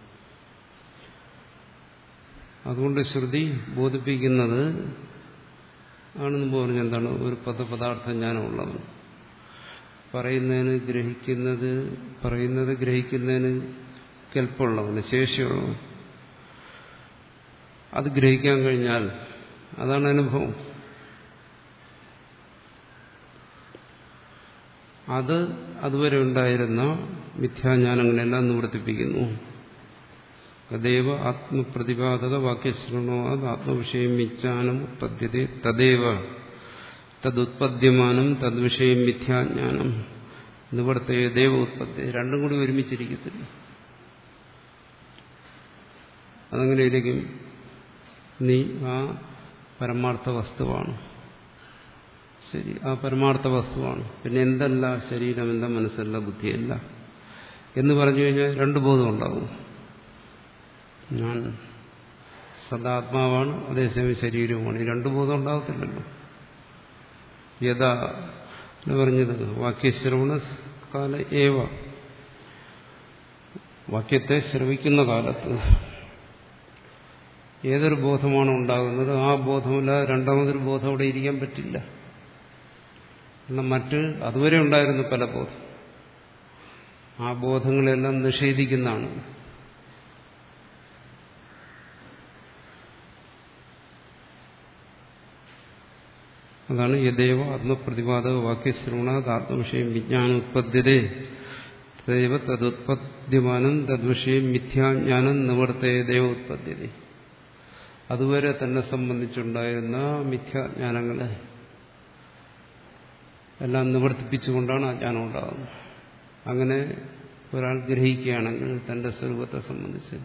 അതുകൊണ്ട് ശ്രുതി ബോധിപ്പിക്കുന്നത് ആണെന്ന് പറഞ്ഞു എന്താണ്, ഒരു പദപദാർത്ഥ ജ്ഞാനമുള്ളവൻ പറയുന്നതിന് ഗ്രഹിക്കുന്നത് പറയുന്നത് ഗ്രഹിക്കുന്നതിന് കെൽപ്പുള്ളവന്, ശേഷിയുള്ളവൻ, അത് ഗ്രഹിക്കാൻ കഴിഞ്ഞാൽ അതാണ് അനുഭവം. അത് അതുവരെ ഉണ്ടായിരുന്ന മിഥ്യാജ്ഞാനങ്ങളെല്ലാം നിവർത്തിപ്പിക്കുന്നു. തദേവ ആത്മപ്രതിപാദക വാക്യശ്രണോത് ആത്മവിഷയം വിജ്ഞാനം ഉത്പദ്യത്തെ തദേവ തദുത്പദ്യമാനം തദ്വിഷയം മിഥ്യാജ്ഞാനം നിവർത്തയ ദേവ ഉത്പത്തി. രണ്ടും കൂടി ഒരുമിച്ചിരിക്കത്തില്ല. അതങ്ങനെയിരിക്കും. നീ ആ പരമാർത്ഥ വസ്തുവാണ്, ശരി, ആ പരമാർത്ഥ വസ്തുവാണ്, പിന്നെ എന്തല്ല ശരീരം, എന്താ മനസ്സല്ല, ബുദ്ധിയല്ല എന്ന് പറഞ്ഞു കഴിഞ്ഞാൽ രണ്ടു ബോധം ഉണ്ടാവും. ഞാൻ സദാത്മാവാണ്, അതേസമയം ശരീരവുമാണ്. ഈ രണ്ടു ബോധം ഉണ്ടാകത്തില്ലല്ലോ. യഥാ എന്ന് പറഞ്ഞത് വാക്യശ്രവണ കാല ഏവ, വാക്യത്തെ ശ്രവിക്കുന്ന കാലത്ത് ഏതൊരു ബോധമാണ് ഉണ്ടാകുന്നത്, ആ ബോധമില്ല രണ്ടാമതൊരു ബോധം അവിടെ ഇരിക്കാൻ പറ്റില്ല. എന്നാൽ മറ്റ് അതുവരെ ഉണ്ടായിരുന്ന പല ബോധം, ആ ബോധങ്ങളെല്ലാം നിഷേധിക്കുന്നതാണ്. അതാണ് യദേവ ആത്മപ്രതിപാദക വാക്യശ്രവണാത് ആത്മവിഷയം വിജ്ഞാനം ഉത്പദ്യതേ തദൈവ തദുത്പദ്യമാനം തദ്വിഷയം മിഥ്യാജ്ഞാനം നിവർത്തയതേവ ഉത്പദ്യതേ. അതുവരെ തന്നെ സംബന്ധിച്ചുണ്ടായിരുന്ന മിഥ്യാജ്ഞാനങ്ങളെ എല്ലാം നിവർത്തിപ്പിച്ചുകൊണ്ടാണ് ആ ജ്ഞാനം ഉണ്ടാകുന്നത്. അങ്ങനെ ഒരാൾ ഗ്രഹിക്കുകയാണെങ്കിൽ തന്റെ സ്വരൂപത്തെ സംബന്ധിച്ച്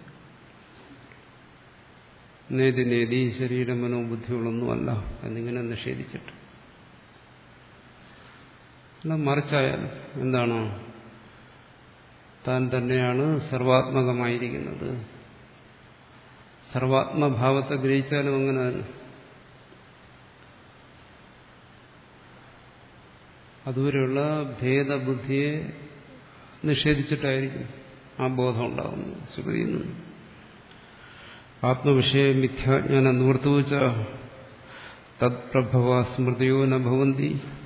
നേതി നേതി ശരീര മനോബുദ്ധികളൊന്നുമല്ല എന്നിങ്ങനെ നിഷേധിച്ചിട്ട്, അല്ല മറിച്ചായാൽ എന്താണ്, താൻ തന്നെയാണ് സർവാത്മകമായിരിക്കുന്നത്. സർവാത്മഭാവത്തെ ഗ്രഹിച്ചാലും അങ്ങനെ തന്നെ. അതുവരെയുള്ള ഭേദബുദ്ധിയെ നിഷേധിച്ചിട്ടായിരിക്കും ആ ബോധം ഉണ്ടാകുന്നത്. ശ്രുതിയിൽ നിന്ന് ആത്മവിഷയ മിഥ്യാജ്ഞാനം നിവർത്തിവച്ച തത്പ്രഭവ സ്മൃതിയോ ന ഭവന്തി.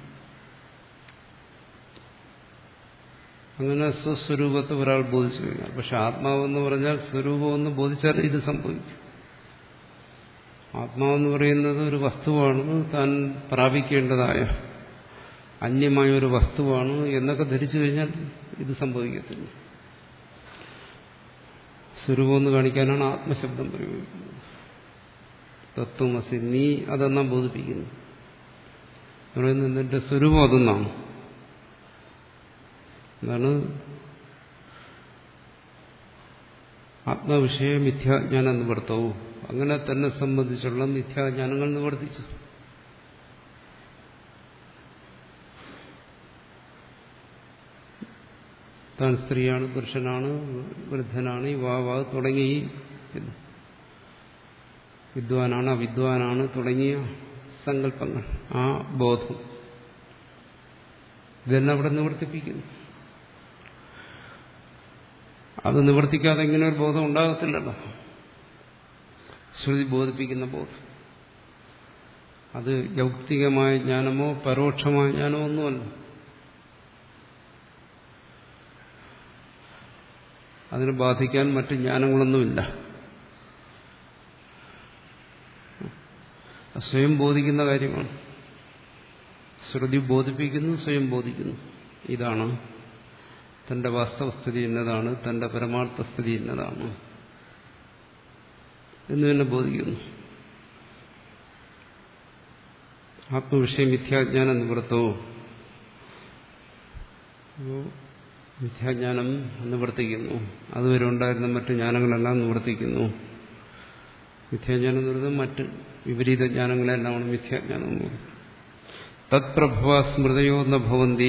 അങ്ങനെ സ്വസ്വരൂപത്തെ ഒരാൾ ബോധിച്ചു കഴിഞ്ഞാൽ, പക്ഷെ ആത്മാവെന്ന് പറഞ്ഞാൽ സ്വരൂപമെന്ന് ബോധിച്ചാൽ ഇത് സംഭവിക്കും. ആത്മാവെന്ന് പറയുന്നത് ഒരു വസ്തുവാണ്, താൻ പ്രാപിക്കേണ്ടതായ അന്യമായ ഒരു വസ്തുവാണ് എന്നൊക്കെ ധരിച്ചു കഴിഞ്ഞാൽ ഇത് സംഭവിക്കത്തില്ല. സ്വരൂപമെന്ന് കാണിക്കാനാണ് ആത്മശബ്ദം പ്രയോഗിക്കുന്നത്. തത്വമസി, നീ അതെന്നാ ബോധിപ്പിക്കുന്നു. പറയുന്നത് നിന്റെ സ്വരൂപം അതെന്നാണ്. എന്താണ് ആത്മവിഷയ മിഥ്യാജ്ഞാന നിവർത്തവും. അങ്ങനെ തന്നെ സംബന്ധിച്ചുള്ള മിഥ്യാജ്ഞാനങ്ങൾ നിവർത്തിച്ചു. താൻ സ്ത്രീയാണ്, പുരുഷനാണ്, വൃദ്ധനാണ്, യുവാവ് തുടങ്ങി വിദ്വാനാണ്, അവിദ്വാനാണ് തുടങ്ങിയ സങ്കല്പങ്ങൾ, ആ ബോധം ഇതെല്ലാം അവിടെ നിവർത്തിപ്പിക്കുന്നു. അത് നിവർത്തിക്കാതെ ഇങ്ങനെ ഒരു ബോധം ഉണ്ടാകത്തില്ലല്ലോ. ശ്രുതി ബോധിപ്പിക്കുന്ന ബോധം അത് യൗക്തികമായ ജ്ഞാനമോ പരോക്ഷമായ ജ്ഞാനമോ ഒന്നുമല്ല. അതിനെ ബാധിക്കാൻ മറ്റ് ജ്ഞാനങ്ങളൊന്നുമില്ല. സ്വയം ബോധിക്കുന്ന കാര്യമാണ്. ശ്രുതി ബോധിപ്പിക്കുന്നു, സ്വയം ബോധിക്കുന്നു. ഇതാണ് തന്റെ വാസ്തവസ്ഥിതി എന്നതാണ്, തന്റെ പരമാർത്ഥസ്ഥിതി എന്നതാണ് എന്ന് തന്നെ ബോധിക്കുന്നു. ആത്മവിഷയ മിഥ്യാജ്ഞാന നിവൃത്തവും, മിഥ്യാജ്ഞാനം നിവർത്തിക്കുന്നു. അതുവരെ ഉണ്ടായിരുന്ന മറ്റ് ജ്ഞാനങ്ങളെല്ലാം നിവർത്തിക്കുന്നു. മിഥ്യാജ്ഞാനം എന്ന് പറയുന്നത് മറ്റ് വിപരീത ജ്ഞാനങ്ങളെല്ലാമാണ് മിഥ്യാജ്ഞാനം എന്ന് പറയുന്നത്. തത്പ്രഭവ സ്മൃതയോ ന ഭവന്തി.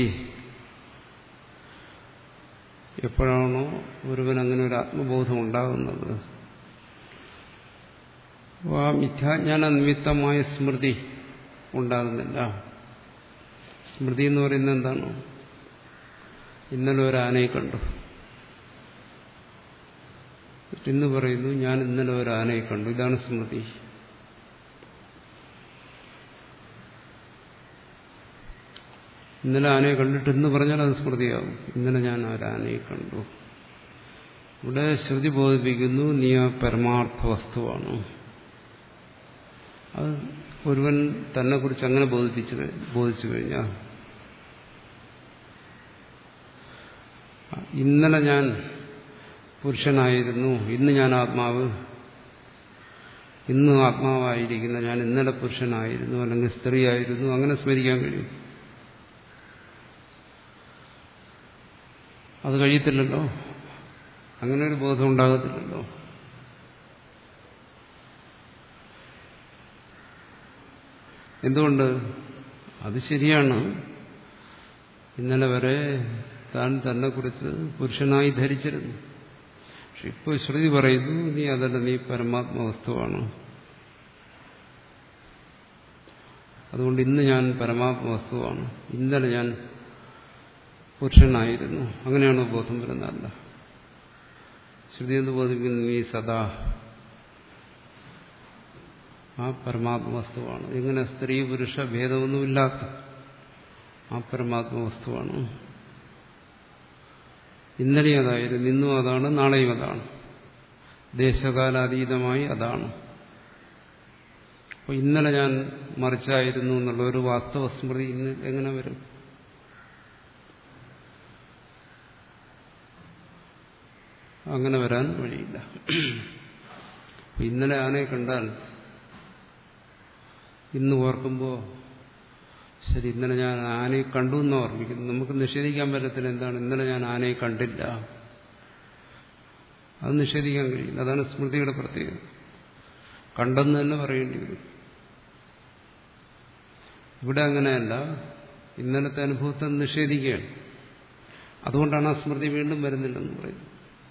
എപ്പോഴാണോ ഒരുവൻ അങ്ങനെ ഒരു ആത്മബോധം ഉണ്ടാകുന്നത്, ആ മിഥ്യാജ്ഞാന നിമിത്തമായ സ്മൃതി ഉണ്ടാകുന്നില്ല. സ്മൃതി എന്ന് പറയുന്നത് എന്താണ്? ഇന്നലെ ഒരു ആനയെ കണ്ടു, ഇന്ന് പറയുന്നു ഞാൻ ഇന്നലെ ഒരു ആനയെ കണ്ടു, ഇതാണ് സ്മൃതി. ഇന്നലെ ആനയെ കണ്ടിട്ട് ഇന്ന് പറഞ്ഞാൽ അത് സ്മൃതിയാകും. ഇന്നലെ ഞാൻ ഒരു ആനയെ കണ്ടു. ഇവിടെ ശ്രുതി ബോധിപ്പിക്കുന്നു നീ ആ പരമാർത്ഥ വസ്തുവാണ്. അത് ഒരുവൻ തന്നെ കുറിച്ച് അങ്ങനെ ബോധിപ്പിച്ചു ബോധിച്ചു കഴിഞ്ഞാൽ ഇന്നലെ ഞാൻ പുരുഷനായിരുന്നു, ഇന്ന് ഞാൻ ആത്മാവ്, ഇന്ന് ആത്മാവായിരിക്കുന്ന ഞാൻ ഇന്നലെ പുരുഷനായിരുന്നു അല്ലെങ്കിൽ സ്ത്രീയായിരുന്നു, അങ്ങനെ സ്മരിക്കാൻ കഴിയും. അത് കഴിയത്തില്ലല്ലോ, അങ്ങനെ ഒരു ബോധം ഉണ്ടാകത്തില്ലല്ലോ. എന്തുകൊണ്ട്? അത് ശരിയാണ്, ഇന്നലെ വരെ താൻ തന്നെ കുറിച്ച് പുരുഷനായി ധരിച്ചിരുന്നു. പക്ഷെ ഇപ്പോൾ ശ്രുതി പറയുന്നു നീ അതല്ല, നീ പരമാത്മ വസ്തുവാണ്. അതുകൊണ്ട് ഇന്ന് ഞാൻ പരമാത്മ വസ്തുവാണ്, ഇന്നലെ ഞാൻ പുരുഷനായിരുന്നു. അങ്ങനെയാണ് ബോധം വരുന്നതല്ല. ശ്രുതി എന്ന് ബോധിപ്പിക്കുന്നു നീ സദാ ആ പരമാത്മ വസ്തുവാണ്. എങ്ങനെ? സ്ത്രീ പുരുഷ ഭേദമൊന്നുമില്ലാത്ത ആ പരമാത്മ വസ്തുവാണ്. ഇന്നലെയും അതായിരുന്നു, ഇന്നും അതാണ്, നാളെയും അതാണ്, ദേശകാലാതീതമായി അതാണ്. അപ്പോൾ ഇന്നലെ ഞാൻ മറിച്ചായിരുന്നു എന്നുള്ള ഒരു വാസ്തവ സ്മൃതി ഇന്ന് എങ്ങനെ വരും? അങ്ങനെ വരാൻ വഴിയില്ല. ഇന്നലെ ആനയെ കണ്ടാൽ ഇന്ന് ഓർക്കുമ്പോൾ ശരി ഇന്നലെ ഞാൻ ആനയെ കണ്ടു എന്ന് ഓർമ്മിക്കുന്നു. നമുക്ക് നിഷേധിക്കാൻ പറ്റത്തില്ല. എന്താണ്? ഇന്നലെ ഞാൻ ആനയെ കണ്ടില്ല, അത് നിഷേധിക്കാൻ കഴിയില്ല. അതാണ് സ്മൃതിയുടെ പ്രത്യേകത. കണ്ടെന്ന് തന്നെ പറയേണ്ടി വരും. ഇവിടെ അങ്ങനെയല്ല, ഇന്നലത്തെ അനുഭവത്തെ നിഷേധിക്കുകയാണ്. അതുകൊണ്ടാണ് ആ സ്മൃതി വീണ്ടും വരുന്നില്ലെന്ന് പറയുന്നത്.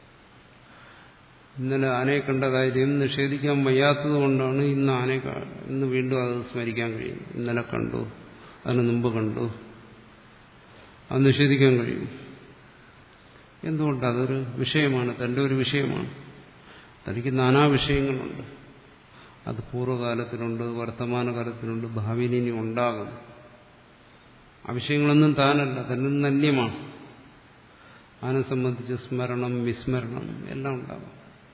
ഇന്നലെ ആനയെ കണ്ട കാര്യം നിഷേധിക്കാൻ വയ്യാത്തത് കൊണ്ടാണ് ഇന്ന് ആനയെ ഇന്ന് വീണ്ടും അത് സ്മരിക്കാൻ കഴിയുന്നത്. ഇന്നലെ കണ്ടു, അതിന് മുമ്പ് കണ്ടു, അത് നിഷേധിക്കാൻ കഴിയും. എന്തുകൊണ്ട്? അതൊരു വിഷയമാണ്, തന്റെ ഒരു വിഷയമാണ്. തനിക്ക് നാനാ വിഷയങ്ങളുണ്ട്. അത് പൂർവ്വകാലത്തിലുണ്ട്, വർത്തമാനകാലത്തിലുണ്ട്, ഭാവിയിൽ ഇനി ഉണ്ടാകും. ആ വിഷയങ്ങളൊന്നും താനല്ല, തന്നെ അന്യമാണ്. അതിനെ സംബന്ധിച്ച് സ്മരണം, വിസ്മരണം എല്ലാം ഉണ്ടാകും.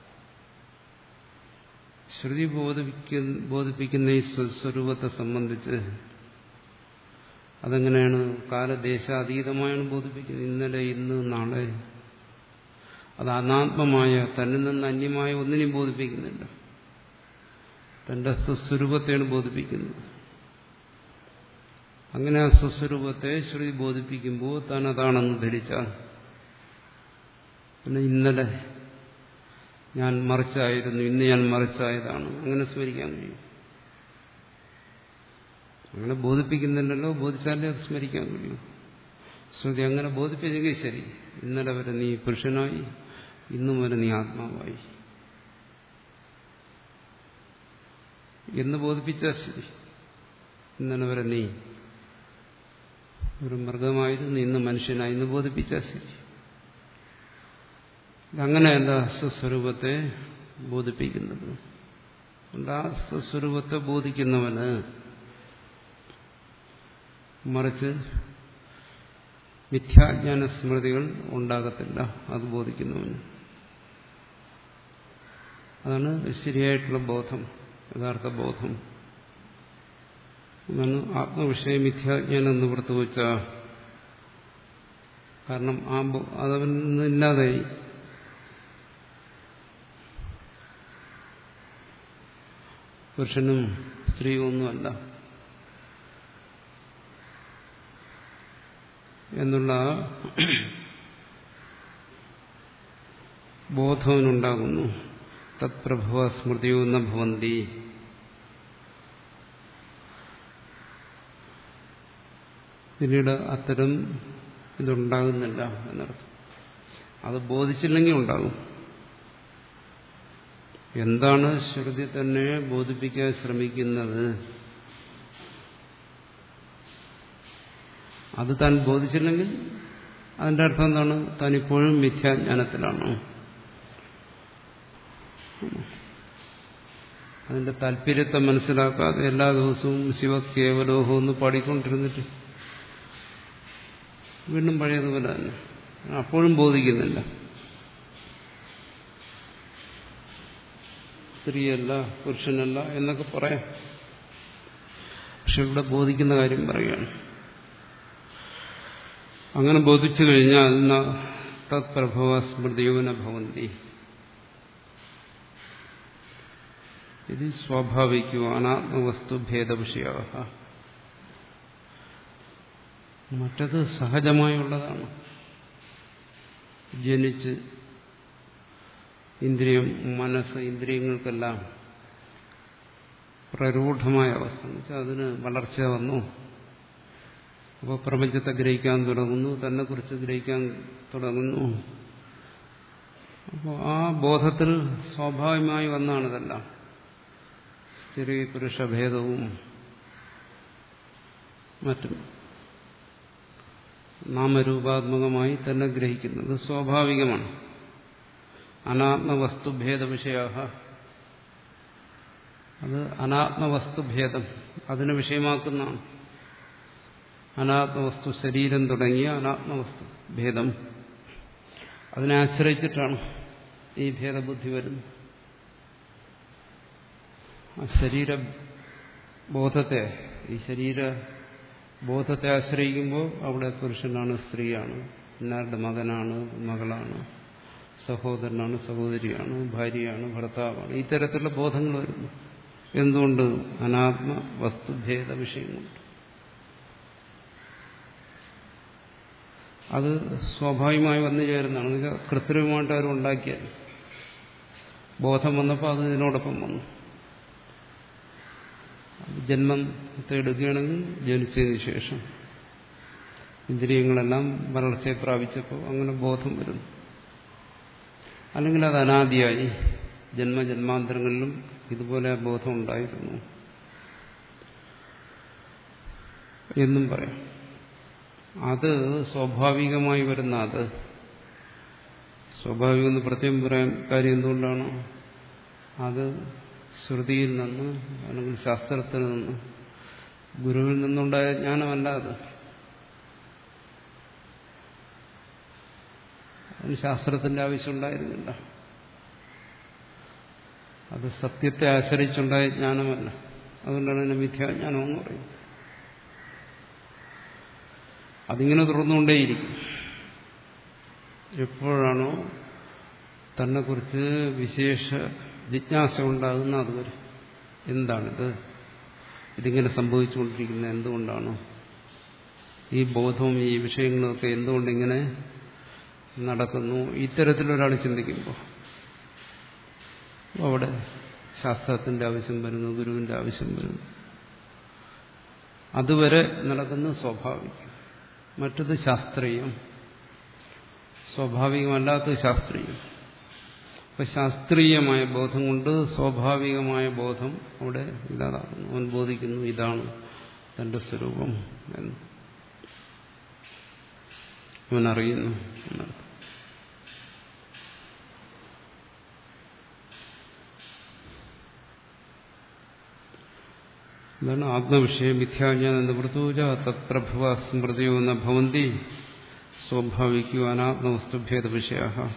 ശ്രുതി ബോധിപ്പിക്കുന്ന ബോധിപ്പിക്കുന്ന ഈ സ്വസ്വരൂപത്തെ സംബന്ധിച്ച് അതെങ്ങനെയാണ്? കാലദേശാതീതമായാണ് ബോധിപ്പിക്കുന്നത്. ഇന്നലെ, ഇന്ന്, നാളെ. അത് അനാത്മമായ, തന്നിൽ നിന്ന് അന്യമായ ഒന്നിനെയും ബോധിപ്പിക്കുന്നില്ല. തന്റെ സ്വസ്വരൂപത്തെയാണ് ബോധിപ്പിക്കുന്നത്. അങ്ങനെ ആ സ്വസ്വരൂപത്തെ ശ്രുതി ബോധിപ്പിക്കുമ്പോൾ താൻ അതാണെന്ന് ധരിച്ചാൽ പിന്നെ ഇന്നലെ ഞാൻ മറിച്ചായിരുന്നു, ഇന്ന് ഞാൻ മറിച്ചായതാണ്, അങ്ങനെ സ്മരിക്കാൻ കഴിയും. അങ്ങനെ ബോധിപ്പിക്കുന്നുണ്ടല്ലോ, ബോധിച്ചാലേ അത് സ്മരിക്കാൻ കഴിയും. ശ്രുതി അങ്ങനെ ബോധിപ്പിച്ചെങ്കിൽ ശരി, ഇന്നലെ വരെ നീ പുരുഷനായി, ഇന്നും വരെ നീ ആത്മാവായി എന്ന് ബോധിപ്പിച്ചാൽ ശരി. ഇന്നലെ വരെ നീ ഒരു മൃഗമായിരുന്നു, ഇന്ന് മനുഷ്യനായി എന്ന് ബോധിപ്പിച്ചാൽ ശരി. അങ്ങനെയല്ല സ്വസ്വരൂപത്തെ ബോധിപ്പിക്കുന്നത്. ആ സ്വസ്വരൂപത്തെ ബോധിക്കുന്നവന് മറിച്ച് മിഥ്യാജ്ഞാന സ്മൃതികൾ ഉണ്ടാകത്തില്ല. അത് ബോധിക്കുന്നവന് അതാണ് ശരിയായിട്ടുള്ള ബോധം, യഥാർത്ഥ ബോധം. അതാണ് ആത്മവിഷയ മിഥ്യാജ്ഞാനം നിവൃത്തി വെച്ച. കാരണം ആ അതവന് ഇല്ലാതായി. പുരുഷനും സ്ത്രീയും ഒന്നുമല്ല എന്നുള്ള ബോധവനുണ്ടാകുന്നു. തത്പ്രഭവ സ്മൃതിയോ ന ഭവന്തി. പിന്നീട് അത്തരം ഇതുണ്ടാകുന്നില്ല എന്നർത്ഥം. അത് ബോധിച്ചില്ലെങ്കിൽ ഉണ്ടാകും. എന്താണ് ശ്രുതി തന്നെ ബോധിപ്പിക്കാൻ ശ്രമിക്കുന്നത് അത് താൻ ബോധിച്ചില്ലെങ്കിൽ അതിന്റെ അർത്ഥം എന്താണ്? താൻ ഇപ്പോഴും മിഥ്യാജ്ഞാനത്തിലാണ്. അതിന്റെ താല്പര്യത്തെ മനസ്സിലാക്കാതെ എല്ലാ ദിവസവും ശിവ കേവലോഹം എന്ന് പാടിക്കൊണ്ടിരുന്നിട്ട് വീണ്ടും പഴയതുപോലെ തന്നെ അപ്പോഴും ബോധിക്കുന്നില്ല. സ്ത്രീയല്ല പുരുഷനല്ല എന്നൊക്കെ പറയാം. പക്ഷെ ഇവിടെ ബോധിക്കുന്ന കാര്യം പറയുകയാണ്. അങ്ങനെ ബോധിച്ചു കഴിഞ്ഞാൽ തത്പ്രഭവ സ്മൃതിയോന ഭവന്തി. ഇത് സ്വാഭാവികോ അനാത്മവസ്തു ഭേദവിഷയ. മറ്റത് സഹജമായുള്ളതാണ്. ജനിച്ച് ഇന്ദ്രിയം മനസ്സ് ഇന്ദ്രിയങ്ങൾക്കെല്ലാം പ്രരൂഢമായ അവസ്ഥ എന്ന് വെച്ചാൽ അതിന് വളർച്ച വന്നു. അപ്പോൾ പ്രപഞ്ചത്തെ ഗ്രഹിക്കാൻ തുടങ്ങുന്നു, തന്നെക്കുറിച്ച് ഗ്രഹിക്കാൻ തുടങ്ങുന്നു. അപ്പോൾ ആ ബോധത്തിൽ സ്വാഭാവികമായി വന്നാണ് ഇതെല്ലാം. സ്ത്രീ പുരുഷ ഭേദവും മറ്റും നാമരൂപാത്മകമായി തന്നെ ഗ്രഹിക്കുന്നത് സ്വാഭാവികമാണ്. അനാത്മവസ്തുഭേദ വിഷയ. അത് അനാത്മവസ്തുഭേദം അതിനെ വിഷയമാക്കുന്നതാണ്. അനാത്മവസ്തു ശരീരം തുടങ്ങിയ അനാത്മവസ്തു ഭേദം അതിനെ ആശ്രയിച്ചിട്ടാണ് ഈ ഭേദബുദ്ധി വരുന്നത്. ആ ശരീരബോധത്തെ ഈ ശരീര ബോധത്തെ ആശ്രയിക്കുമ്പോൾ അവിടെ പുരുഷനാണ് സ്ത്രീയാണ്, ഇന്നാരുടെ മകനാണ് മകളാണ്, സഹോദരനാണ് സഹോദരിയാണ്, ഭാര്യയാണ് ഭർത്താവാണ്, ഈ തരത്തിലുള്ള ബോധങ്ങൾ വരുന്നു. എന്തുകൊണ്ട്? അനാത്മ വസ്തുഭേദ വിഷയം കൊണ്ട്. അത് സ്വാഭാവികമായി വന്നു ചേരുന്നതാണ്. എന്നുവെച്ചാൽ കൃത്രിമമായിട്ട് അവർ ഉണ്ടാക്കിയാൽ ബോധം വന്നപ്പോൾ അത് ഇതിനോടൊപ്പം വന്നു. ജന്മത്തെ എടുക്കുകയാണെങ്കിൽ ജനിച്ചതിന് ശേഷം ഇന്ദ്രിയങ്ങളെല്ലാം വളർച്ചയെ പ്രാപിച്ചപ്പോൾ അങ്ങനെ ബോധം വരുന്നു. അല്ലെങ്കിൽ അത് അനാദിയായി ജന്മജന്മാന്തരങ്ങളിലും ഇതുപോലെ ബോധം ഉണ്ടായിരുന്നു എന്നും പറയാം. അത് സ്വാഭാവികമായി വരുന്ന അത് സ്വാഭാവികം എന്ന് പ്രത്യേകം പറയാൻ കാര്യം എന്തുകൊണ്ടാണ്? അത് ശ്രുതിയിൽ നിന്ന് അല്ലെങ്കിൽ ശാസ്ത്രത്തിൽ നിന്ന് ഗുരുവിൽ നിന്നുണ്ടായ ജ്ഞാനമല്ല. അത് അതിന് ശാസ്ത്രത്തിന്റെ ആവശ്യമുണ്ടായിരുന്നില്ല. അത് സത്യത്തെ ആശ്രയിച്ചുണ്ടായ ജ്ഞാനമല്ല. അതുകൊണ്ടാണ് അതിനെ മിഥ്യാജ്ഞാനം എന്ന് പറയുന്നത്. അതിങ്ങനെ തുറന്നുകൊണ്ടേയിരിക്കും. എപ്പോഴാണോ തന്നെക്കുറിച്ച് വിശേഷ ജിജ്ഞാസ ഉണ്ടാകുന്ന അതുവരെ എന്താണിത്, ഇതിങ്ങനെ സംഭവിച്ചുകൊണ്ടിരിക്കുന്നത് എന്തുകൊണ്ടാണ്, ഈ ബോധവും ഈ വിഷയങ്ങളൊക്കെ എന്തുകൊണ്ടിങ്ങനെ നടക്കുന്നു, ഇത്തരത്തിലൊരാൾ ചിന്തിക്കുമ്പോൾ അവിടെ ശാസ്ത്രത്തിന്റെ ആവശ്യം വരുന്നു, ഗുരുവിന്റെ ആവശ്യം വരുന്നു. അതുവരെ നടക്കുന്നത് സ്വാഭാവികം. മറ്റത് ശാസ്ത്രീയം, സ്വാഭാവികമല്ലാത്തത് ശാസ്ത്രീയം. അപ്പൊ ശാസ്ത്രീയമായ ബോധം കൊണ്ട് സ്വാഭാവികമായ ബോധം അവിടെ ഇല്ലാതാക്കുന്നു. അവൻ ബോധിക്കുന്നു ഇതാണ് തന്റെ സ്വരൂപം എന്ന് അവൻ അറിയുന്നു എന്നർത്ഥം. എന്താണ് ആത്മവിഷയം മിഥ്യാജ്ഞാനം നിവൃത്തൂജ തത്പ്രഭവ സ്മൃതിയോ ന ഭവന്തി സ്വാഭാവികോ അനാത്മവസ്തുഭേദ വിഷയ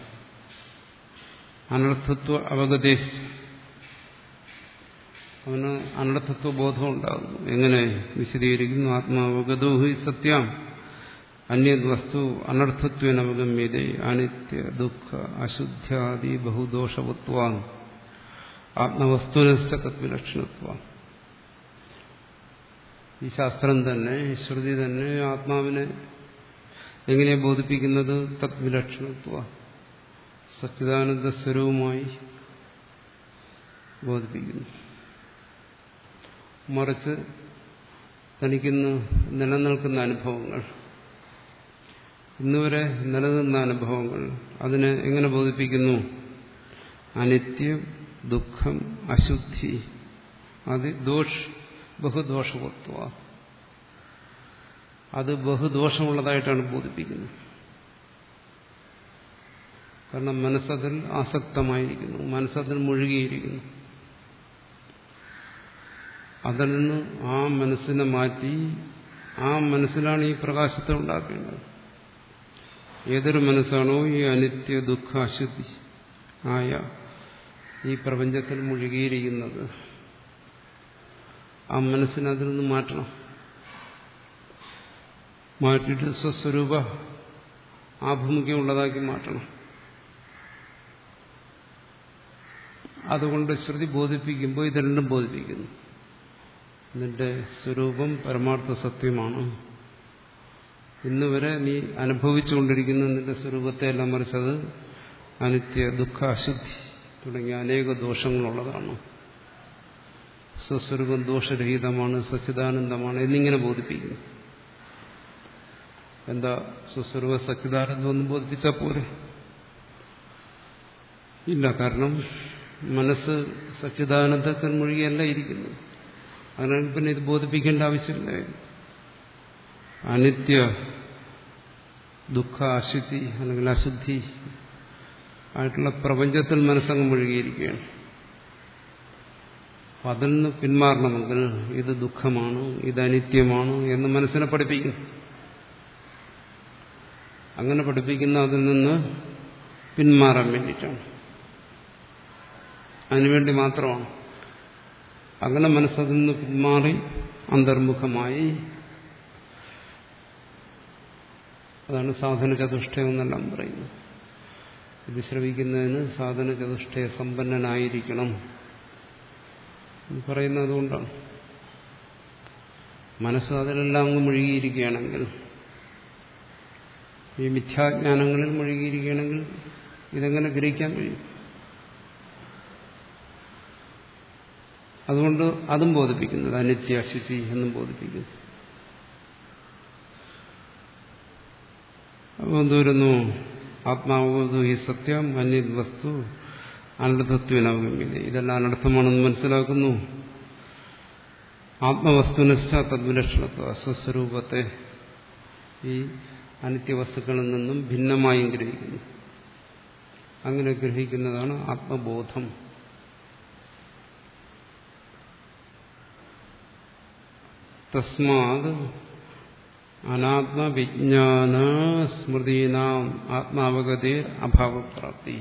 അനർത്ഥത്വ അവഗതേശ്. അവന് അനർത്ഥത്വ ബോധം ഉണ്ടാകുന്നു. എങ്ങനെ വിശദീകരിക്കുന്നു? ആത്മാവഗതോ ഹി സത്യം അന്യത് വസ്തു അനർത്ഥത്വനവഗമ്യതേ അനിത്യ ദുഃഖ അശുദ്ധ്യാദി ബഹുദോഷവത്വാൻ ആത്മവസ്തുനശ്ച തദ്വിലക്ഷണത്വം. ഈ ശാസ്ത്രം തന്നെ, ശ്രുതി തന്നെ ആത്മാവിനെ എങ്ങനെ ബോധിപ്പിക്കുന്നത്? തദ്വിലക്ഷണത്വ, സച്ചിദാനന്ദ സ്വരൂപമായി ബോധിപ്പിക്കുന്നു. മറിച്ച് തനിക്കിന്ന് നിലനിൽക്കുന്ന അനുഭവങ്ങൾ, ഇന്നുവരെ നിലനിന്ന അനുഭവങ്ങൾ, അതിനെ എങ്ങനെ ബോധിപ്പിക്കുന്നു? അനിത്യം ദുഃഖം അശുദ്ധി അത് ദോഷ് ബഹുദോഷവത്വ അത് ബഹുദോഷമുള്ളതായിട്ടാണ് ബോധിപ്പിക്കുന്നത്. കാരണം മനസ്സതിൽ ആസക്തമായിരിക്കുന്നു, മനസ്സതിൽ മുഴുകിയിരിക്കുന്നു. അതിൽ നിന്ന് ആ മനസ്സിനെ മാറ്റി ആ മനസ്സിലാണ് ഈ പ്രകാശത്തെ ഉണ്ടാക്കേണ്ടത്. ഏതൊരു മനസ്സാണോ ഈ അനിത്യ ദുഃഖ അശുദ്ധി ആയ ഈ പ്രപഞ്ചത്തിൽ മുഴുകിയിരിക്കുന്നത്, ആ മനസ്സിനെ അതിൽ നിന്ന് മാറ്റണം. മാറ്റിയിട്ട് സ്വസ്വരൂപ ആഭിമുഖ്യമുള്ളതാക്കി മാറ്റണം. അതുകൊണ്ട് ശ്രുതി ബോധിപ്പിക്കുമ്പോൾ ഇത് രണ്ടും ബോധിപ്പിക്കുന്നു. നിന്റെ സ്വരൂപം പരമാർത്ഥ സത്യമാണ്. ഇന്നുവരെ നീ അനുഭവിച്ചുകൊണ്ടിരിക്കുന്ന നിന്റെ സ്വരൂപത്തെ എല്ലാം മറിച്ചത് അനിത്യ ദുഃഖ അശുദ്ധി തുടങ്ങിയ അനേക ദോഷങ്ങളുള്ളതാണ്. സ്വസ്വരൂപം ദോഷരഹിതമാണ്, സച്ചിദാനന്ദമാണ് എന്നിങ്ങനെ ബോധിപ്പിക്കുന്നു. എന്താ സ്വസ്വരൂപ സച്ചിദാനന്ദം ഒന്നും ബോധിപ്പിച്ചാൽ പോരെ? ഇല്ല. കാരണം മനസ്സ് സച്ചിദാനന്ദത്തിൽ മുഴുകിയല്ല ഇരിക്കുന്നു. അതിനാൽ പിന്നെ ഇത് ബോധിപ്പിക്കേണ്ട ആവശ്യമില്ല. അനിത്യ ദുഃഖ അശുദ്ധി അല്ലെങ്കിൽ അശുദ്ധി ആയിട്ടുള്ള പ്രപഞ്ചത്തിൽ മനസ്സങ്ങ് മുഴുകിയിരിക്കുകയാണ്. അപ്പം അതിൽ നിന്ന് പിന്മാറണമെങ്കിൽ ഇത് ദുഃഖമാണ്, ഇത് അനിത്യമാണ് എന്ന് മനസ്സിനെ പഠിപ്പിക്കുന്നു. അങ്ങനെ പഠിപ്പിക്കുന്ന അതിൽ നിന്ന് പിന്മാറാൻ വേണ്ടിയിട്ടാണ്, അതിനുവേണ്ടി മാത്രമാണ്. അങ്ങനെ മനസ്സതിൽ നിന്ന് പിന്മാറി അന്തർമുഖമായി, അതാണ് സാധന ചതുഷ്ടയം എന്നെല്ലാം പറയുന്നത്. ഇത് ശ്രവിക്കുന്നതിന് സാധന ചതുഷ്ടയ സമ്പന്നനായിരിക്കണം എന്ന് പറയുന്നത് കൊണ്ടാണ്. മനസ്സ് അതിലെല്ലാം അങ്ങ് മുഴുകിയിരിക്കുകയാണെങ്കിൽ, ഈ മിഥ്യാജ്ഞാനങ്ങളിൽ മുഴുകിയിരിക്കുകയാണെങ്കിൽ ഇതെങ്ങനെ ഗ്രഹിക്കാൻ കഴിയും? അതുകൊണ്ട് അതും ബോധിപ്പിക്കുന്നത് അനിത്യ അശുചി എന്നും ബോധിപ്പിക്കുന്നു. അപ്പോൾ എന്തുവരുന്നു? ആത്മാവോതു ഹി സത്യം അന്യത് വസ്തു അനർത്ഥത്വനവഗമ്യത. ഇതെല്ലാം അനർത്ഥമാണെന്ന് മനസ്സിലാക്കുന്നു. ആത്മവസ്തുനിഷ്ഠ തദ്വിലക്ഷണത്വ, സ്വസ്വരൂപത്തെ ഈ അനിത്യവസ്തുക്കളിൽ നിന്നും ഭിന്നമായും ഗ്രഹിക്കുന്നു. അങ്ങനെ ഗ്രഹിക്കുന്നതാണ് ആത്മബോധം. തസ്മാത് അനാത്മവിജ്ഞാന സ്മൃതീനാം ആത്മാവഗതി അഭാവപ്രാപ്തി.